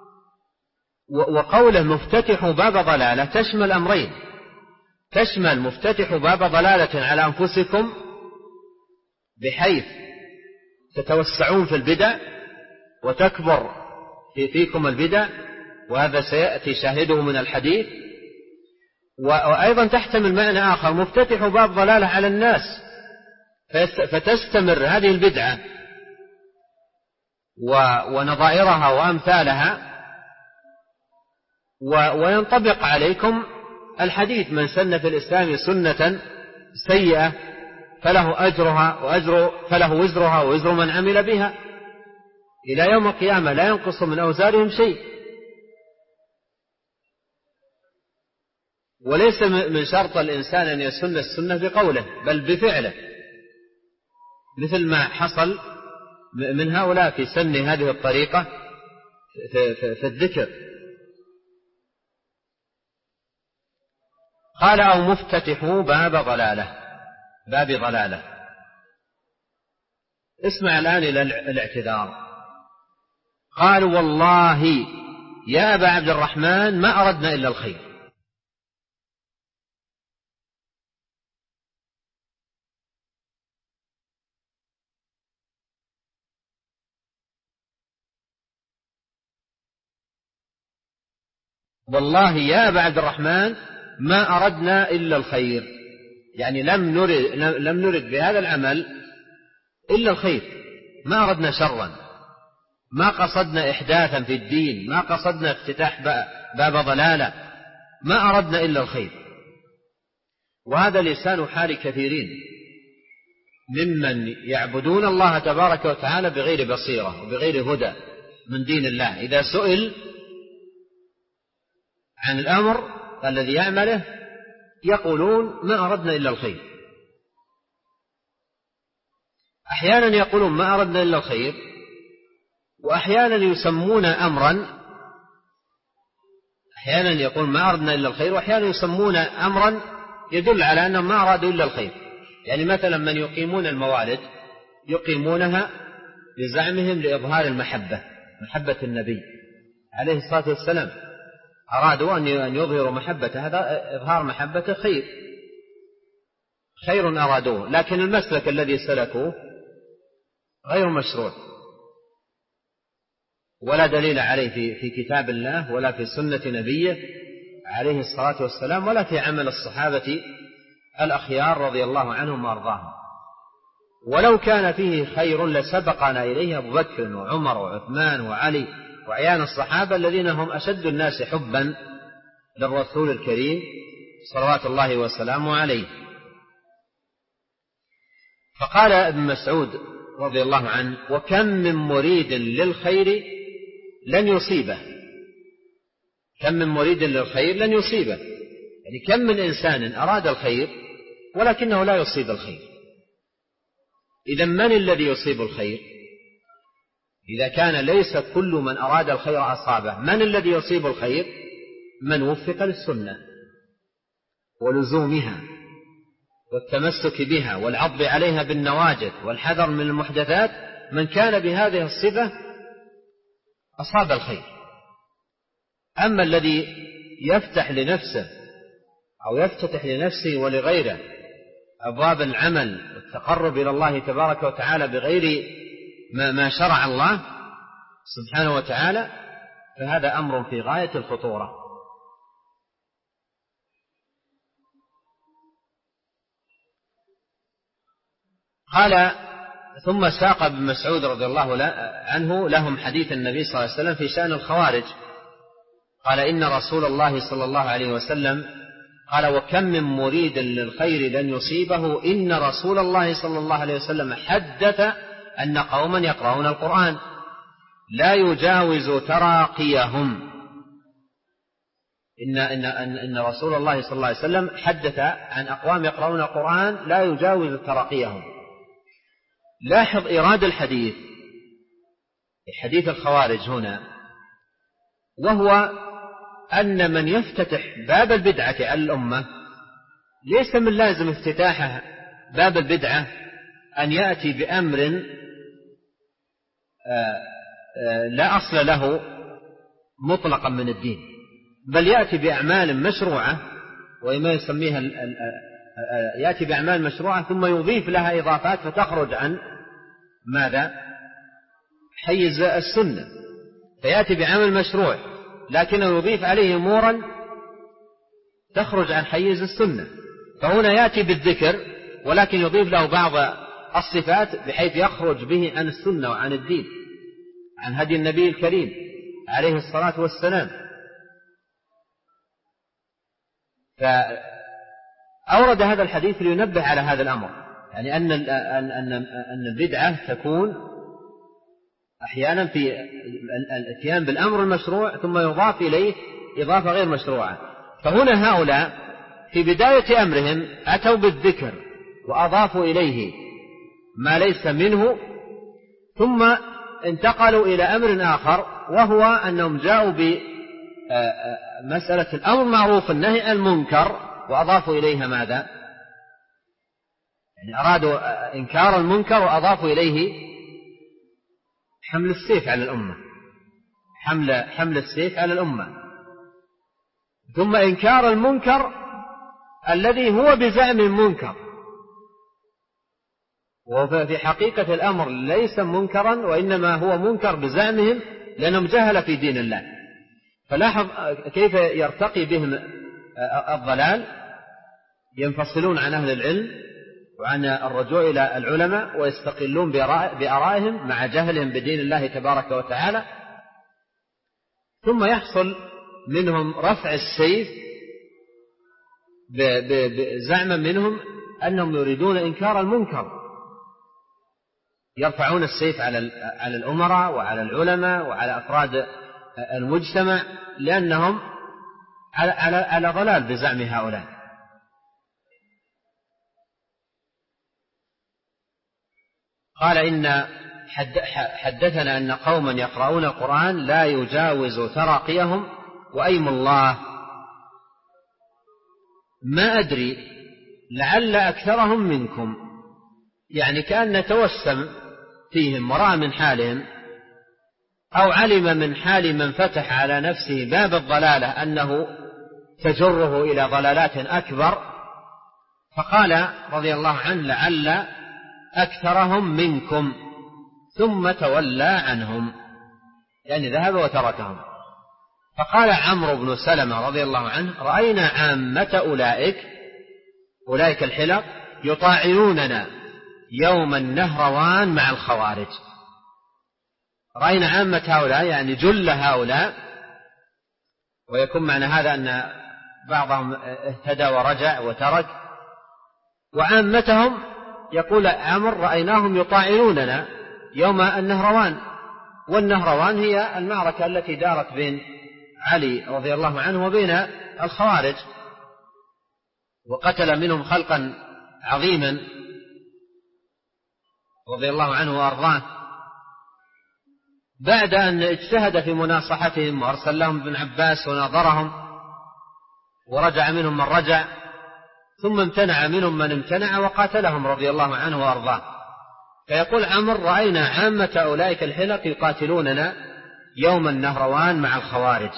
وقوله مفتتح باب ضلالة تشمل أمرين: تشمل مفتتح باب ضلالة على أنفسكم بحيث تتوسعون في البدع وتكبر في فيكم البدع، وهذا سيأتي شاهده من الحديث. وأيضا تحتمل معنى آخر: مفتتح باب ضلالة على الناس فتستمر هذه البدعة ونظائرها وأمثالها، وينطبق عليكم الحديث: من سن في الإسلام سنة سيئة فله أجرها وأجر فله وزرها ووزر من عمل بها إلى يوم القيامة لا ينقص من أوزارهم شيء. وليس من شرط الإنسان أن يسن السنة بقوله بل بفعله، مثل ما حصل من هؤلاء في سن هذه الطريقة في الذكر. قال: أو مفتتحوا باب ضلالة، باب ضلالة. اسمع الآن إلى الاعتذار. قالوا: والله يا أبا عبد الرحمن ما أردنا إلا الخير. والله يا أبا عبد الرحمن ما أردنا إلا الخير، يعني لم نرد, لم نرد بهذا العمل إلا الخير، ما أردنا شرا، ما قصدنا إحداثا في الدين، ما قصدنا افتتاح باب ضلالة، ما أردنا إلا الخير. وهذا لسان حال كثيرين ممن يعبدون الله تبارك وتعالى بغير بصيرة وبغير هدى من دين الله. إذا سئل عن الأمر الذي يعمله يقولون ما أردنا إلا الخير. أحيانا يقولون ما أردنا إلا الخير، وأحيانا يسمون أمرا، أحيانا يقول ما أردنا إلا الخير، وأحيانا يسمون أمرا يدل على أنهم ما أرادوا إلا الخير. يعني مثلا من يقيمون الموالد يقيمونها بزعمهم لإظهار المحبة، محبة النبي عليه الصلاة والسلام، أرادوا أن يظهروا محبة، هذا إظهار محبة خير، خير أرادوه، لكن المسلك الذي سلكوه غير مشروع ولا دليل عليه في, في كتاب الله ولا في سنة نبيه عليه الصلاة والسلام ولا في عمل الصحابة الأخيار رضي الله عنهم وأرضاهم. ولو كان فيه خير لسبقنا إليه أبو بكر وعمر وعثمان وعلي وعيان الصحابة الذين هم أشد الناس حبا للرسول الكريم صلوات الله وسلامه عليه. فقال ابن مسعود رضي الله عنه: وكم من مريد للخير لن يصيبه. كم من مريد للخير لن يصيبه، يعني كم من إنسان أراد الخير ولكنه لا يصيب الخير. إذا من الذي يصيب الخير؟ إذا كان ليس كل من أراد الخير أصابه، من الذي يصيب الخير؟ من وفق للسنة ولزومها والتمسك بها والعض عليها بالنواجذ والحذر من المحدثات، من كان بهذه الصفة أصاب الخير. أما الذي يفتح لنفسه أو يفتتح لنفسه ولغيره أبواب العمل والتقرب إلى الله تبارك وتعالى بغير ما, ما شرع الله سبحانه وتعالى، فهذا أمر في غاية الخطورة. قال: ثم ساق ابن مسعود رضي الله عنه لهم حديث النبي صلى الله عليه وسلم في شأن الخوارج. قال: إن رسول الله صلى الله عليه وسلم قال: وكم من مريد للخير لن يصيبه، إن رسول الله صلى الله عليه وسلم حدث أن قوما يقرؤون القرآن لا يجاوز تراقيهم. إن, إن, إن رسول الله صلى الله عليه وسلم حدث عن أقوام يقرؤون القرآن لا يجاوز تراقيهم. لاحظ إيراد الحديث، حديث الخوارج هنا، وهو أن من يفتتح باب البدعة على الأمة ليس من لازم افتتاحه باب البدعة أن يأتي بأمر لا أصل له مطلقا من الدين، بل يأتي بأعمال مشروعة، وما يسميها يأتي بأعمال مشروعة ثم يضيف لها إضافات فتخرج عن ماذا؟ حيز السنة. فيأتي بعمل مشروع لكنه يضيف عليه أمورا تخرج عن حيز السنة. فهنا يأتي بالذكر ولكن يضيف له بعض الصفات بحيث يخرج به عن السنة وعن الدين، عن هدي النبي الكريم عليه الصلاة والسلام. فأورد هذا الحديث لينبه على هذا الأمر، يعني أن أن أن البدعة تكون أحيانا في الاتيان بالأمر المشروع ثم يضاف إليه إضافة غير مشروعة. فهنا هؤلاء في بداية أمرهم أتوا بالذكر وأضافوا إليه ما ليس منه، ثم انتقلوا إلى أمر آخر، وهو أنهم جاءوا بمسألة الأمر معروف النهي عن المنكر وأضافوا إليها ماذا؟ يعني أرادوا إنكار المنكر وأضافوا إليه حمل السيف على الأمة، حمل, حمل السيف على الأمة، ثم إنكار المنكر الذي هو بزعم المنكر، وفي حقيقة الأمر ليس منكرا وإنما هو منكر بزعمهم لأنهم جهل في دين الله. فلاحظ كيف يرتقي بهم الضلال، ينفصلون عن أهل العلم وعن الرجوع إلى العلماء ويستقلون بآرائهم مع جهلهم بدين الله تبارك وتعالى، ثم يحصل منهم رفع السيف بزعم منهم أنهم يريدون إنكار المنكر، يرفعون السيف على على الأمراء وعلى العلماء وعلى أفراد المجتمع لأنهم على على على ضلال بزعم هؤلاء. قال: إن حدثنا أن قوما يقرؤون القرآن لا يجاوز تراقيهم وأيم الله. ما أدري لعل أكثرهم منكم، يعني كأن توسم فيهم ورأى من حالهم أو علم من حال من فتح على نفسه باب الضلالة أنه تجره إلى ضلالات أكبر، فقال رضي الله عنه لعل أكثرهم منكم، ثم تولى عنهم، يعني ذهب وتركهم. فقال عمرو بن سلمة رضي الله عنه رأينا عامة أولئك أولئك الحلق يطاعنوننا يوم النهروان مع الخوارج. رأينا عامة هؤلاء يعني جل هؤلاء، ويكون معنى هذا أن بعضهم اهتدى ورجع وترك، وعامتهم يقول عمرو رأيناهم يطاعنوننا يوم النهروان، والنهروان هي المعركة التي دارت بين علي رضي الله عنه وبين الخوارج، وقتل منهم خلقا عظيما رضي الله عنه وأرضاه، بعد أن اجتهد في مناصحتهم وأرسل لهم ابن عباس وناظرهم، ورجع منهم من رجع، ثم امتنع منهم من امتنع وقاتلهم رضي الله عنه وأرضاه. فيقول عمرو رأينا عامة أولئك الحلق يقاتلوننا يوم النهروان مع الخوارج.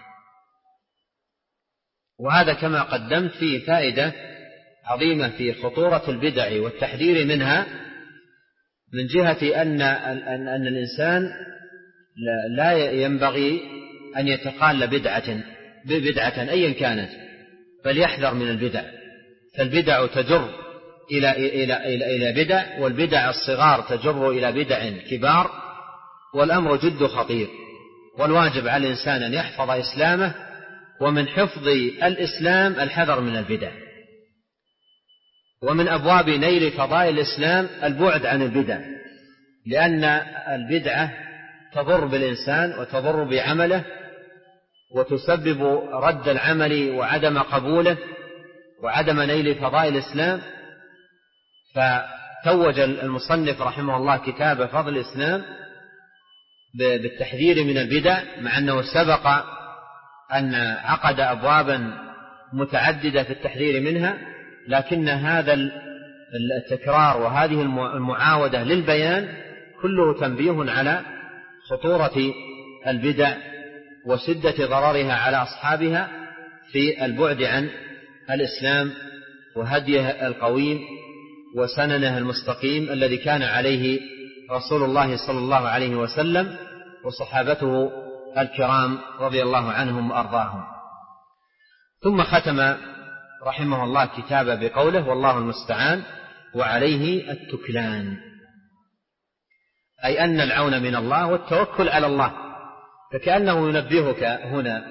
وهذا كما قدمت فيه فائدة عظيمة في خطورة البدع والتحذير منها، من جهة أن, أن, أن الإنسان لا ينبغي أن يتقال بدعة ببدعة أيا كانت، بل يحذر من البدع، فالبدع تجر إلى, إلى, إلى, إلى بدع، والبدع الصغار تجر إلى بدع كبار، والأمر جد خطير. والواجب على الإنسان أن يحفظ إسلامه، ومن حفظ الإسلام الحذر من البدع. ومن أبواب نيل فضائل الإسلام البعد عن البدع، لأن البدعة تضر بالإنسان وتضر بعمله، وتسبب رد العمل وعدم قبوله وعدم نيل فضائل الإسلام. فتوج المصنف رحمه الله كتاب فضل الإسلام بالتحذير من البدع، مع أنه سبق أن عقد أبوابا متعددة في التحذير منها، لكن هذا التكرار وهذه المعاودة للبيان كله تنبيه على خطورة البدع وشدة ضررها على أصحابها في البعد عن الإسلام وهديه القويم وسننه المستقيم الذي كان عليه رسول الله صلى الله عليه وسلم وصحابته الكرام رضي الله عنهم وأرضاهم. ثم ختم رحمه الله كتابه بقوله والله المستعان وعليه التكلان، أي أن العون من الله والتوكل على الله. فكأنه ينبهك هنا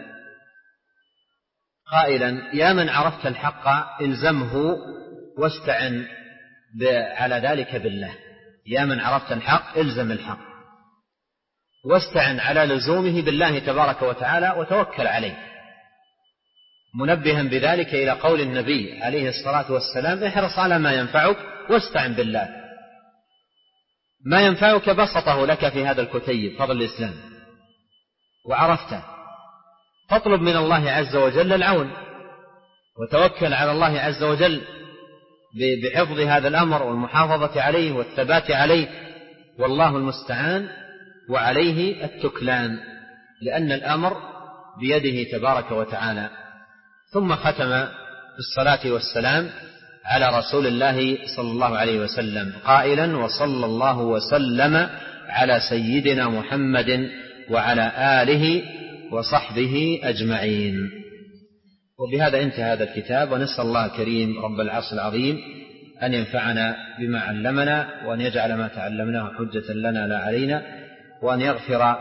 قائلا يا من عرفت الحق إلزمه واستعن على ذلك بالله. يا من عرفت الحق إلزم الحق واستعن على لزومه بالله تبارك وتعالى وتوكل عليه، منبها بذلك إلى قول النبي عليه الصلاة والسلام احرص على ما ينفعك واستعن بالله. ما ينفعك بسطه لك في هذا الكتيب فضل الإسلام وعرفته، فاطلب من الله عز وجل العون وتوكل على الله عز وجل بحفظ هذا الأمر والمحافظة عليه والثبات عليه، والله المستعان وعليه التكلان، لأن الأمر بيده تبارك وتعالى. ثم ختم بالصلاة والسلام على رسول الله صلى الله عليه وسلم قائلا وصلى الله وسلم على سيدنا محمد وعلى آله وصحبه أجمعين. وبهذا انتهى هذا الكتاب، ونسأل الله الكريم رب العرش العظيم أن ينفعنا بما علمنا، وأن يجعل ما تعلمناه حجة لنا لا علينا، وأن يغفر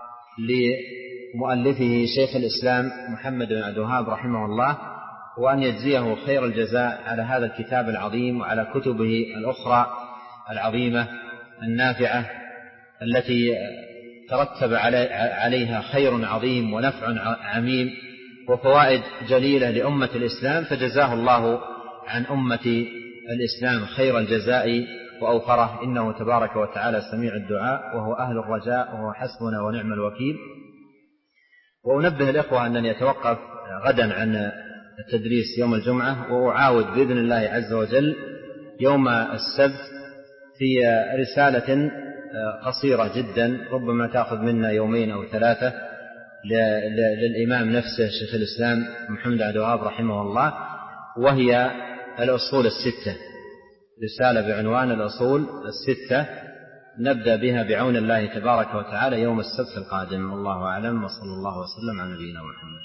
لمؤلفه شيخ الإسلام محمد بن عبد الوهاب رحمه الله، وأن يجزيه خير الجزاء على هذا الكتاب العظيم وعلى كتبه الأخرى العظيمة النافعة التي ترتب عليها خير عظيم ونفع عميم وفوائد جليلة لأمة الإسلام، فجزاه الله عن أمة الإسلام خير الجزاء وأوفره، إنه تبارك وتعالى سميع الدعاء وهو أهل الرجاء وهو حسبنا ونعم الوكيل. وأنبه الإخوة أنني أتوقف غدا عن التدريس يوم الجمعة، وأعاود بإذن الله عز وجل يوم السبت في رسالة قصيرة جدا ربما تأخذ منا يومين أو ثلاثة للإمام نفسه شيخ الإسلام محمد عبد الوهاب رحمه الله، وهي الأصول الستة، رسالة بعنوان الأصول الستة، نبدأ بها بعون الله تبارك وتعالى يوم السبت القادم. والله أعلم، وصلى الله وسلم على نبينا محمد.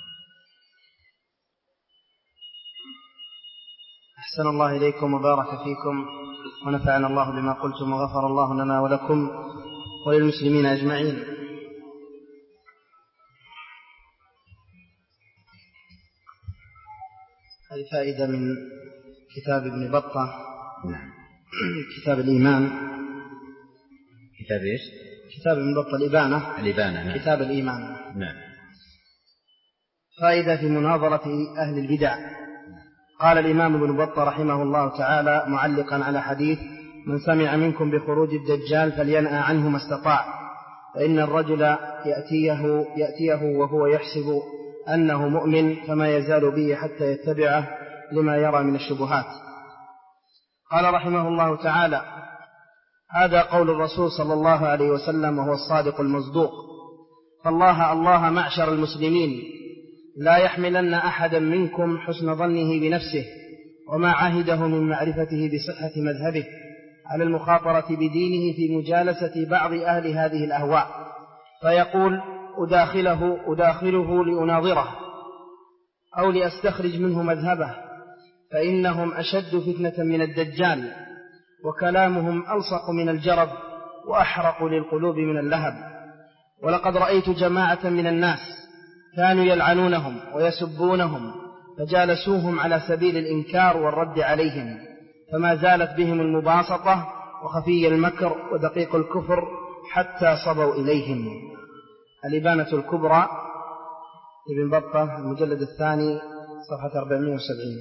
أحسن الله إليكم وبارك فيكم، ونفعنا الله بما قلتم، وغفر الله لنا ولكم وللمسلمين أجمعين. هذه فائدة من كتاب ابن بطة، كتاب الإيمان. كتاب إيش؟ كتاب ابن بطة الإبانة. الإبانة، نعم. كتاب الإيمان. نعم. فائدة في مناظرة أهل البدع. قال الإمام ابن بطة رحمه الله تعالى معلقا على حديث: من سمع منكم بخروج الدجال فلينأى عنه ما استطاع، فإن الرجل يأتيه, يأتيه وهو يحسب أنه مؤمن، فما يزال به حتى يتبعه لما يرى من الشبهات. قال رحمه الله تعالى: هذا قول الرسول صلى الله عليه وسلم وهو الصادق المصدوق. فالله الله معشر المسلمين لا يحملن أحدا منكم حسن ظنه بنفسه وما عهده من معرفته بصحة مذهبه على المخاطرة بدينه في مجالسة بعض أهل هذه الأهواء، فيقول: أداخله, أداخله لأناظره أو لأستخرج منه مذهبه، فإنهم أشد فتنة من الدجال، وكلامهم ألصق من الجرب وأحرق للقلوب من اللهب. ولقد رأيت جماعة من الناس كانوا يلعنونهم ويسبونهم، فجالسوهم على سبيل الإنكار والرد عليهم، فما زالت بهم المباسطة وخفي المكر ودقيق الكفر حتى صبوا إليهم. الإبانة الكبرى ابن بطة المجلد الثاني صفحة أربعمائة وسبعين.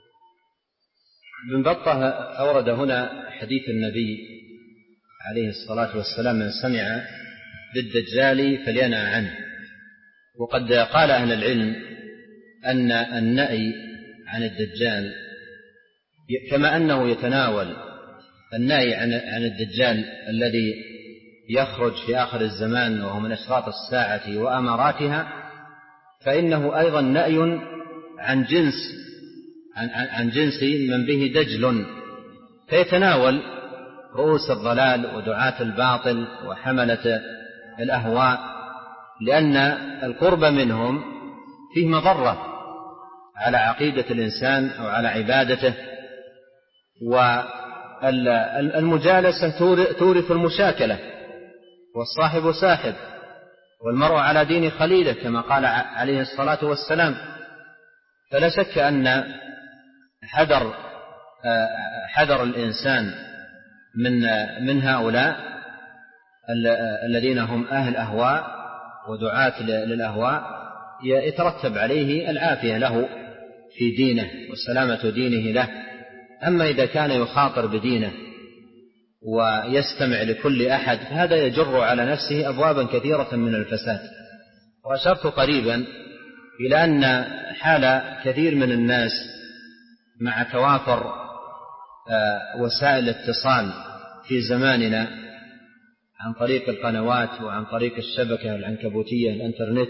ابن بطة أورد هنا حديث النبي عليه الصلاة والسلام: من سمع بالدجال فلينأى عنه. وقد قال أهل العلم أن النأي عن الدجال كما أنه يتناول النأي عن الدجال الذي يخرج في آخر الزمان وهو من أشراط الساعة وأماراتها، فإنه أيضا نأي عن جنس عن, عن جنس من به دجل، فيتناول رؤوس الضلال ودعاة الباطل وحملة الأهواء، لأن القرب منهم فيه مضرة على عقيدة الإنسان أو على عبادته، والمجالسة تورث المشاكلة، والصاحب ساحب، والمرء على دين خليله كما قال عليه الصلاة والسلام. فلا شك أن حذر حذر الإنسان من من هؤلاء الذين هم أهل أهواء ودعاة للأهواء يترتب عليه العافية له في دينه وسلامة دينه له. أما إذا كان يخاطر بدينه ويستمع لكل أحد فهذا يجر على نفسه أبوابا كثيرة من الفساد. وأشرت قريبا إلى أن حال كثير من الناس مع توافر وسائل الاتصال في زماننا عن طريق القنوات وعن طريق الشبكة العنكبوتية الانترنت،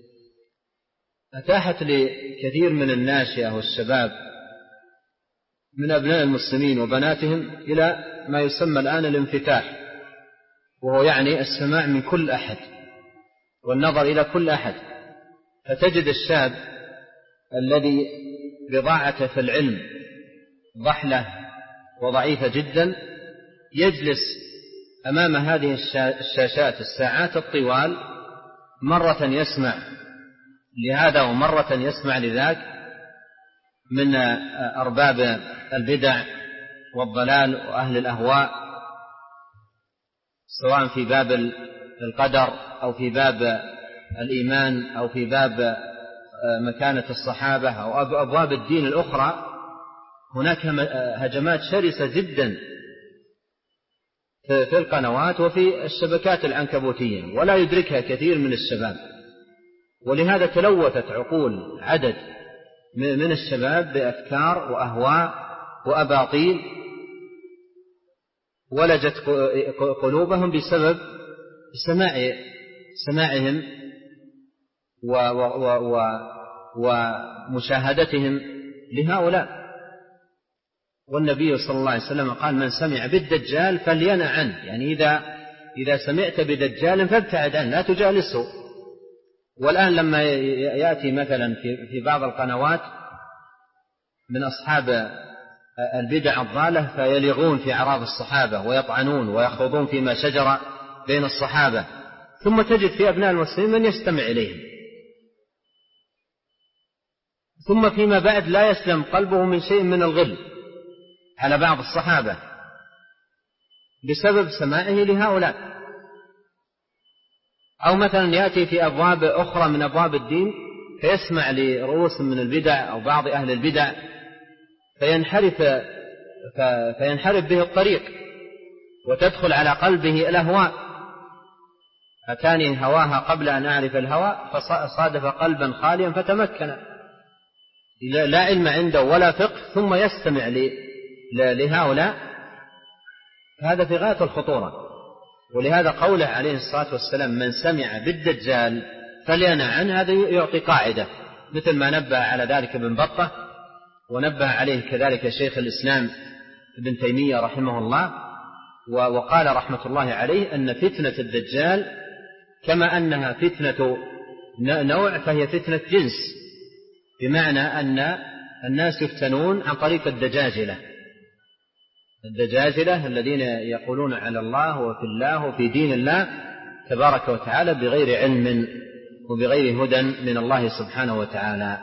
أتاحت لكثير من الناشئة والشباب من أبناء المسلمين وبناتهم إلى ما يسمى الآن الانفتاح، وهو يعني السماع من كل أحد والنظر إلى كل أحد. فتجد الشاب الذي بضاعته في العلم ضحلة وضعيفة جدا يجلس أمام هذه الشاشات الساعات الطوال، مرة يسمع لهذا ومرة يسمع لذاك من أرباب البدع والضلال وأهل الأهواء، سواء في باب القدر أو في باب الإيمان أو في باب مكانة الصحابة أو أبواب الدين الأخرى. هناك هجمات شرسة جدا في القنوات وفي الشبكات العنكبوتية ولا يدركها كثير من الشباب، ولهذا تلوثت عقول عدد من الشباب بأفكار وأهواء وأباطيل ولجت قلوبهم بسبب سماع سماعهم ومشاهدتهم لهؤلاء. والنبي صلى الله عليه وسلم قال: من سمع بالدجال فلينأ عنه، يعني إذا إذا سمعت بدجال فابتعد عنه، لا تجالسه. والآن لما يأتي مثلا في بعض القنوات من أصحاب البدع الضالة فيلغون في أعراض الصحابة ويطعنون ويخوضون فيما شجر بين الصحابة، ثم تجد في أبناء المسلمين من يستمع إليهم، ثم فيما بعد لا يسلم قلبه من شيء من الغل على بعض الصحابة بسبب سماعه لهؤلاء. أو مثلا يأتي في أبواب أخرى من أبواب الدين فيسمع لرؤوس من البدع أو بعض أهل البدع فينحرف فينحرف به الطريق وتدخل على قلبه الأهواء. أتاني هواها قبل أن أعرف الهوى فصادف قلبا خاليا فتمكن، لا علم عنده ولا فقه، ثم يستمع لهؤلاء. هذا في غاية الخطورة. ولهذا قوله عليه الصلاة والسلام: من سمع بالدجال فلينأ عنه، هذا يعطي قاعدة، مثل ما نبه على ذلك ابن بطة ونبه عليه كذلك شيخ الإسلام ابن تيمية رحمه الله. وقال رحمة الله عليه أن فتنة الدجال كما أنها فتنة نوع فهي فتنة جنس، بمعنى أن الناس يفتنون عن طريق الدجاجلة الدجاجلة الذين يقولون على الله وفي الله وفي دين الله تبارك وتعالى بغير علم وبغير هدى من الله سبحانه وتعالى.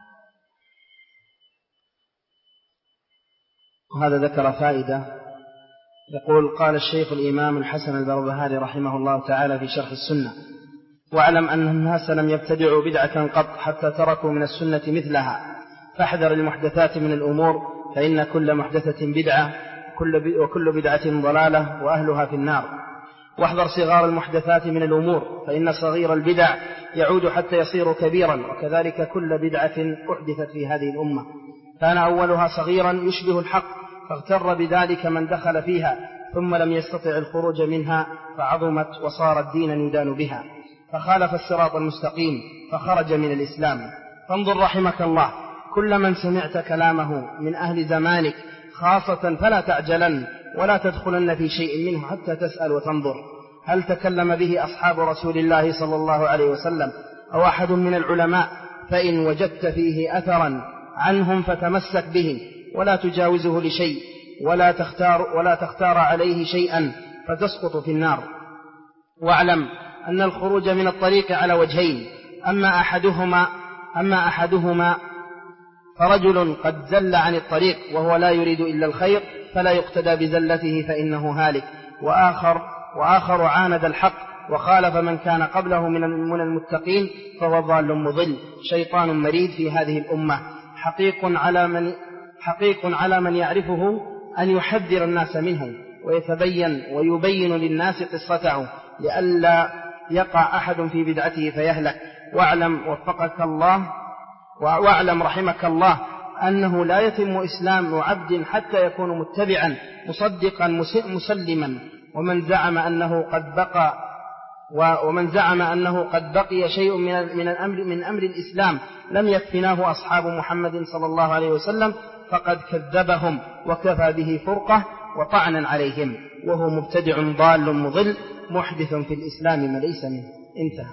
وهذا ذكر فائدة. يقول: قال الشيخ الإمام الحسن البربهاري رحمه الله تعالى في شرح السنة: واعلم أن الناس لم يبتدعوا بدعة قط حتى تركوا من السنة مثلها، فاحذر المحدثات من الأمور، فإن كل محدثة بدعة وكل بدعة ضلالة وأهلها في النار. واحذر صغار المحدثات من الأمور، فإن صغير البدع يعود حتى يصير كبيرا، وكذلك كل بدعة أحدثت في هذه الأمة كان أولها صغيرا يشبه الحق، فاغتر بذلك من دخل فيها ثم لم يستطع الخروج منها، فعظمت وصار الدين يدان بها، فخالف الصراط المستقيم فخرج من الإسلام. فانظر رحمك الله كل من سمعت كلامه من أهل زمانك خاصة، فلا تعجلن ولا تدخلن في شيء منه حتى تسأل وتنظر هل تكلم به أصحاب رسول الله صلى الله عليه وسلم أو أحد من العلماء، فإن وجدت فيه أثرا عنهم فتمسك به ولا تجاوزه لشيء، ولا تختار, ولا تختار عليه شيئا فتسقط في النار. واعلم أن الخروج من الطريق على وجهين: أما أحدهما, أما أحدهما فرجل قد زل عن الطريق وهو لا يريد إلا الخير فلا يقتدى بزلته فإنه هالك، وآخر, وآخر عاند الحق وخالف من كان قبله من المتقين فهو ضال مضل شيطان مريد في هذه الأمة. حقيق على من, حقيق على من يعرفه أن يحذر الناس منه ويتبين ويبين للناس قصته لئلا يقع أحد في بدعته فيهلك. واعلم وفقك الله واعلم رحمك الله أنه لا يتم إسلام عبد حتى يكون متبعا مصدقا مسلما. ومن زعم أنه قد بقى ومن زعم أنه قد بقي شيء من من الأمر من أمر الإسلام لم يكفناه أصحاب محمد صلى الله عليه وسلم فقد كذبهم وكفى به فرقة وطعنا عليهم، وهو مبتدع ضال مضل محدث في الإسلام ما ليس منه. انتهى.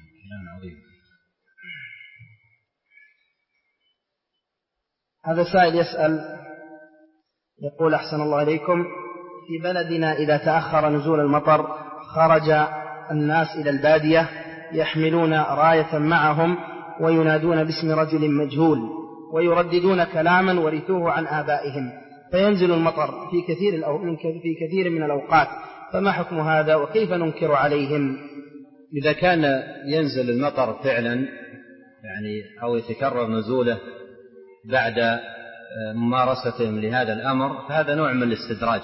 هذا سائل يسأل يقول: أحسن الله إليكم، في بلدنا إذا تأخر نزول المطر خرج الناس إلى البادية يحملون راية معهم وينادون باسم رجل مجهول ويرددون كلاما ورثوه عن آبائهم، فينزل المطر في كثير, في كثير من الأوقات، فما حكم هذا وكيف ننكر عليهم؟ إذا كان ينزل المطر فعلا يعني أو يتكرر نزوله بعد ممارستهم لهذا الأمر فهذا نوع من الاستدراج،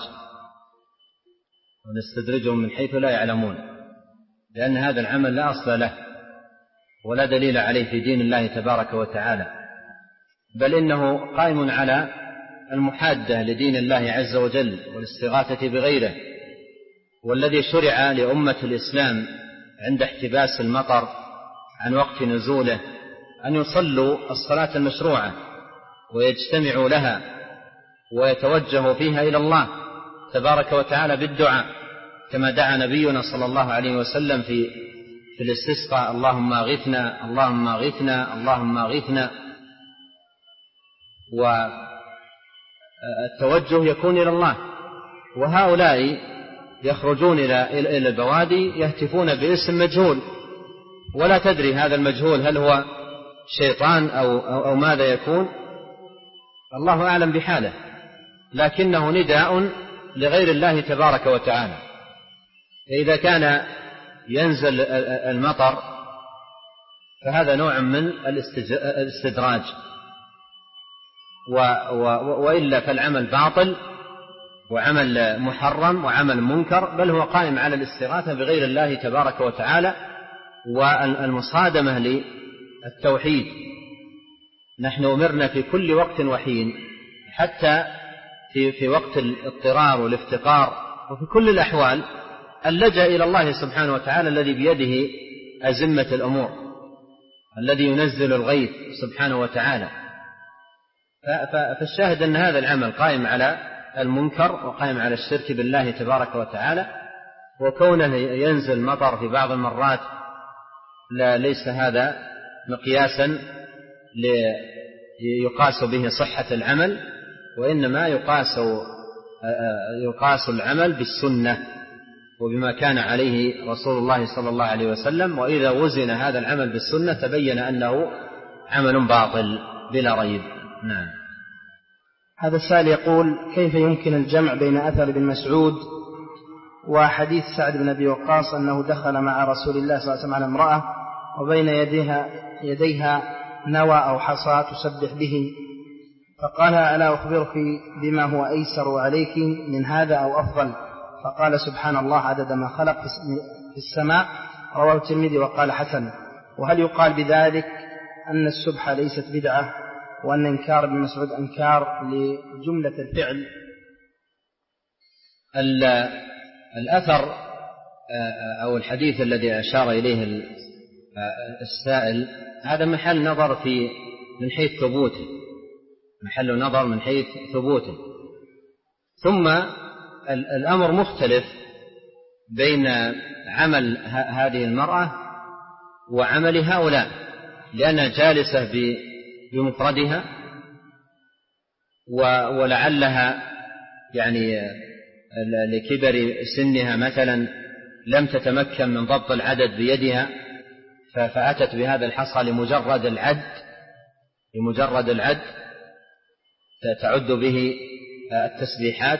ونستدرجهم من حيث لا يعلمون، لأن هذا العمل لا أصل له ولا دليل عليه في دين الله تبارك وتعالى. بل إنه قائم على المحادة لدين الله عز وجل والاستغاثة بغيره. والذي شرع لأمة الإسلام عند احتباس المطر عن وقت نزوله أن يصلوا الصلاة المشروعة ويجتمعوا لها ويتوجهوا فيها إلى الله تبارك وتعالى بالدعاء، كما دعا نبينا صلى الله عليه وسلم في في الاستسقاء: اللهم اغثنا اللهم اغثنا اللهم اغثنا. والتوجه يكون إلى الله. وهؤلاء يخرجون إلى البوادي يهتفون باسم مجهول، ولا تدري هذا المجهول هل هو شيطان أو, أو, أو ماذا يكون، الله أعلم بحاله، لكنه نداء لغير الله تبارك وتعالى. إذا كان ينزل المطر فهذا نوع من الاستدراج، وإلا فالعمل باطل وعمل محرم وعمل منكر، بل هو قائم على الاستغاثة بغير الله تبارك وتعالى والمصادمة للتوحيد. نحن أمرنا في كل وقت وحين، حتى في, في وقت الاضطرار والافتقار وفي كل الأحوال، اللجأ إلى الله سبحانه وتعالى الذي بيده أزمة الأمور، الذي ينزل الغيث سبحانه وتعالى. فالشاهد أن هذا العمل قائم على المنكر وقائم على الشرك بالله تبارك وتعالى. وكونه ينزل مطر في بعض المرات لا ليس هذا مقياسا يقاس به صحة العمل، وإنما يقاس يقاس العمل بالسنة وبما كان عليه رسول الله صلى الله عليه وسلم. وإذا وزن هذا العمل بالسنة تبين أنه عمل باطل بلا ريب. نعم. هذا السائل يقول: كيف يمكن الجمع بين أثر ابن مسعود وحديث سعد بن أبي وقاص أنه دخل مع رسول الله صلى الله عليه وسلم على امرأة وبين يديها, يديها نوى أو حصى تسبح به، فقال: ألا أخبرك بما هو أيسر عليك من هذا أو أفضل؟ فقال: سبحان الله عدد ما خلق في السماء. رواه الترمذي وقال حسن. وهل يقال بذلك أن السبح ليست بدعة، وأن إنكار ابن مسعود إنكار لجملة الفعل؟ الأثر أو الحديث الذي أشار إليه السائل هذا محل نظر في من حيث ثبوته، محل نظر من حيث ثبوته. ثم الأمر مختلف بين عمل هذه المرأة وعمل هؤلاء، لأنها جالسة بمفردها ولعلها يعني لكبر سنها مثلا لم تتمكن من ضبط العدد بيدها، فأتت بهذا الحصى لمجرد العد لمجرد العد تعد به التسبيحات،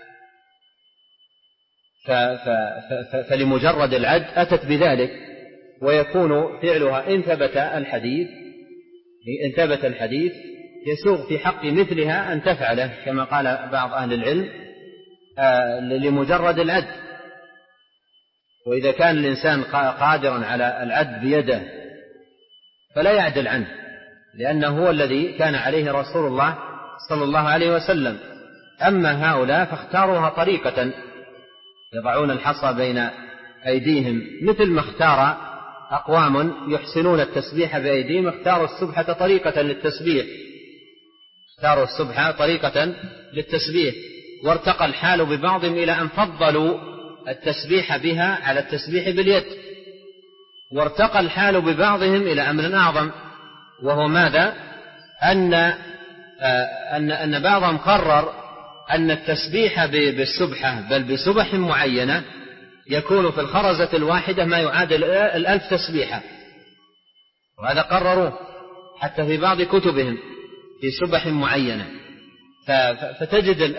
فلمجرد العد أتت بذلك. ويكون فعلها إن ثبت الحديث إن ثبت الحديث يسوغ في حق مثلها أن تفعله كما قال بعض أهل العلم لمجرد العد. وإذا كان الإنسان قادرا على العد بيده فلا يعدل عنه، لأنه هو الذي كان عليه رسول الله صلى الله عليه وسلم. أما هؤلاء فاختاروها طريقة، يضعون الحصى بين أيديهم مثل ما اختار أقوام يحسنون التسبيح بأيديهم، اختاروا السبحة طريقة للتسبيح اختاروا السبحة طريقة للتسبيح وارتقى الحال ببعضهم إلى أن فضلوا التسبيح بها على التسبيح باليد، وارتقى الحال ببعضهم إلى أمر أعظم، وهو ماذا؟ أن أن أن بعضهم قرر أن التسبيح بالسبحة بل بسبح معينة يكون في الخرزة الواحدة ما يعادل الألف تسبيحة، وهذا قرروه حتى في بعض كتبهم في سبح معينة. فتجد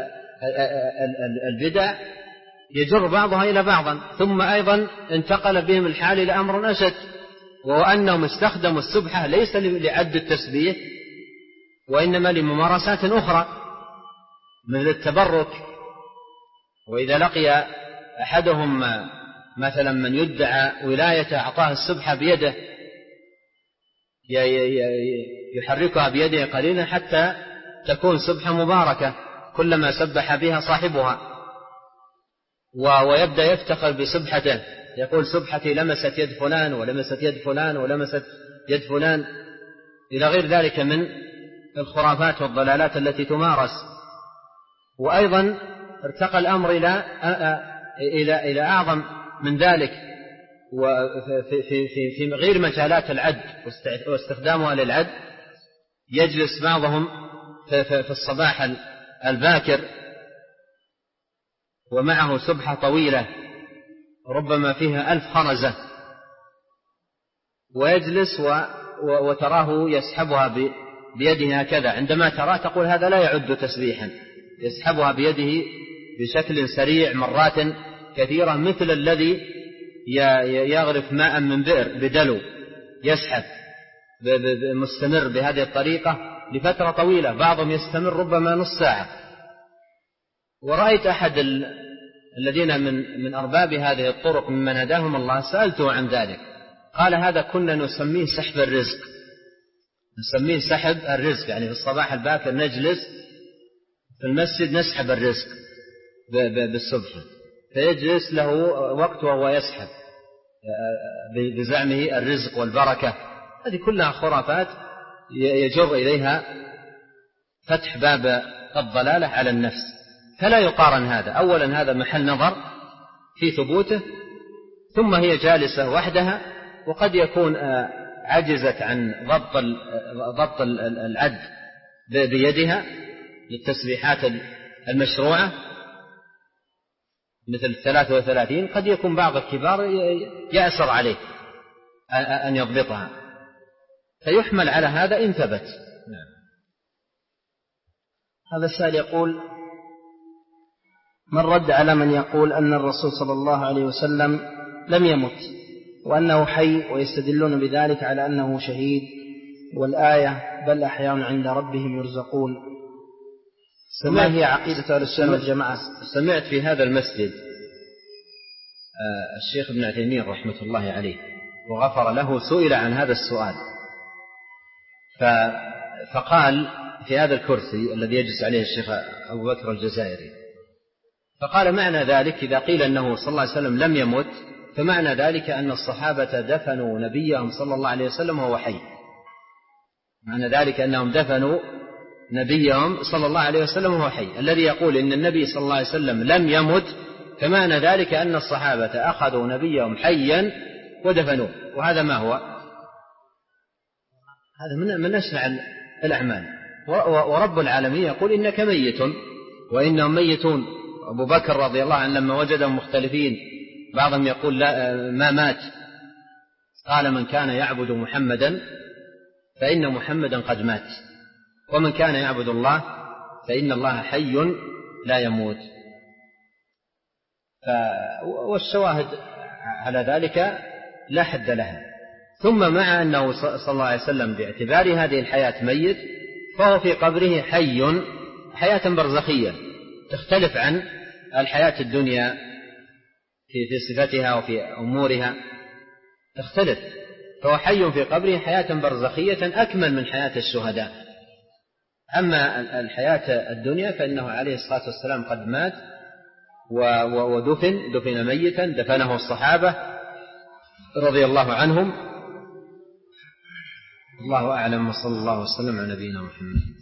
البدع يجر بعضها إلى بعضا. ثم أيضا انتقل بهم الحال إلى أمر أشد، وهو أنهم استخدموا السبحة ليس لعد التسبيح وإنما لممارسات أخرى مثل التبرك. وإذا لقي أحدهم مثلا من يدعى ولاية أعطاه السبحة بيده يحركها بيده قليلا حتى تكون سبحة مباركة كلما سبح بها صاحبها، ويبدأ يفتخر بسبحته، يقول سبحتي لمست يد فلان ولمست يد فلان ولمست يد فلان، إلى غير ذلك من الخرافات والضلالات التي تمارس. وأيضا ارتقى الأمر إلى إلى إلى أعظم من ذلك، وفي في في في غير مجالات العد واستخدامها للعد. يجلس بعضهم في الصباح الباكر ومعه سبحة طويلة ربما فيها ألف خرزة، ويجلس وتراه يسحبها بيده هكذا، عندما تراه تقول هذا لا يعد تسبيحا، يسحبها بيده بشكل سريع مرات كثيرة، مثل الذي يغرف ماء من بئر بدلو، يسحب مستمر بهذه الطريقة لفترة طويلة، بعضهم يستمر ربما نص ساعة. ورأيت أحد الذين من من أرباب هذه الطرق ممن هداهم الله سألته عن ذلك، قال هذا كنا نسميه سحب الرزق، نسميه سحب الرزق، يعني في الصباح الباكر نجلس في المسجد نسحب الرزق بالسبحة، فيجلس له وقت وهو يسحب بزعمه الرزق والبركة. هذه كلها خرافات يجر إليها فتح باب الضلالة على النفس، فلا يقارن هذا. أولا هذا محل نظر في ثبوته، ثم هي جالسة وحدها، وقد يكون عجزت عن ضبط ضبط العد بيدها للتسبيحات المشروعة مثل الثلاثة وثلاثين، قد يكون بعض الكبار يأسر عليه أن يضبطها، فيحمل على هذا إن ثبت. نعم. هذا السائل يقول: من رد على من يقول أن الرسول صلى الله عليه وسلم لم يمت وأنه حي، ويستدلون بذلك على أنه شهيد، والآية بل أحياء عند ربهم يرزقون، ما هي عقيدة أهل السنة والجماعة؟ سمعت في هذا المسجد الشيخ ابن عثيمين رحمة الله عليه وغفر له سئل عن هذا السؤال، فقال في هذا الكرسي الذي يجلس عليه الشيخ أبو بكر الجزائري، فقال معنى ذلك إذا قيل أنه صلى الله عليه وسلم لم يمت فمعنى ذلك أن الصحابة دفنوا نبيهم صلى الله عليه وسلم وهو حي، معنى ذلك أنهم دفنوا نبيهم صلى الله عليه وسلم وهو حي. الذي يقول إن النبي صلى الله عليه وسلم لم يمت فمعنى ذلك أن الصحابة أخذوا نبيهم حيا ودفنوه، وهذا ما هو؟ هذا من من أشنع الأعمال. ورب العالمين يقول إنك ميت وإنهم ميتون. أبو بكر رضي الله عنه لما وجدهم مختلفين، بعضهم يقول لا ما مات، قال من كان يعبد محمدا فإن محمدا قد مات، ومن كان يعبد الله فإن الله حي لا يموت. والشواهد على ذلك لا حد لها. ثم مع أنه صلى الله عليه وسلم باعتبار هذه الحياة ميت، فهو في قبره حي حياة برزخية تختلف عن الحياة الدنيا في صفتها وفي أمورها، تختلف، فهو حي في قبره حياة برزخية أكمل من حياة الشهداء. أما الحياة الدنيا فإنه عليه الصلاة والسلام قد مات ودفن دفن ميتا، دفنه الصحابة رضي الله عنهم. الله أعلم، وصلى الله وسلم على نبينا محمد.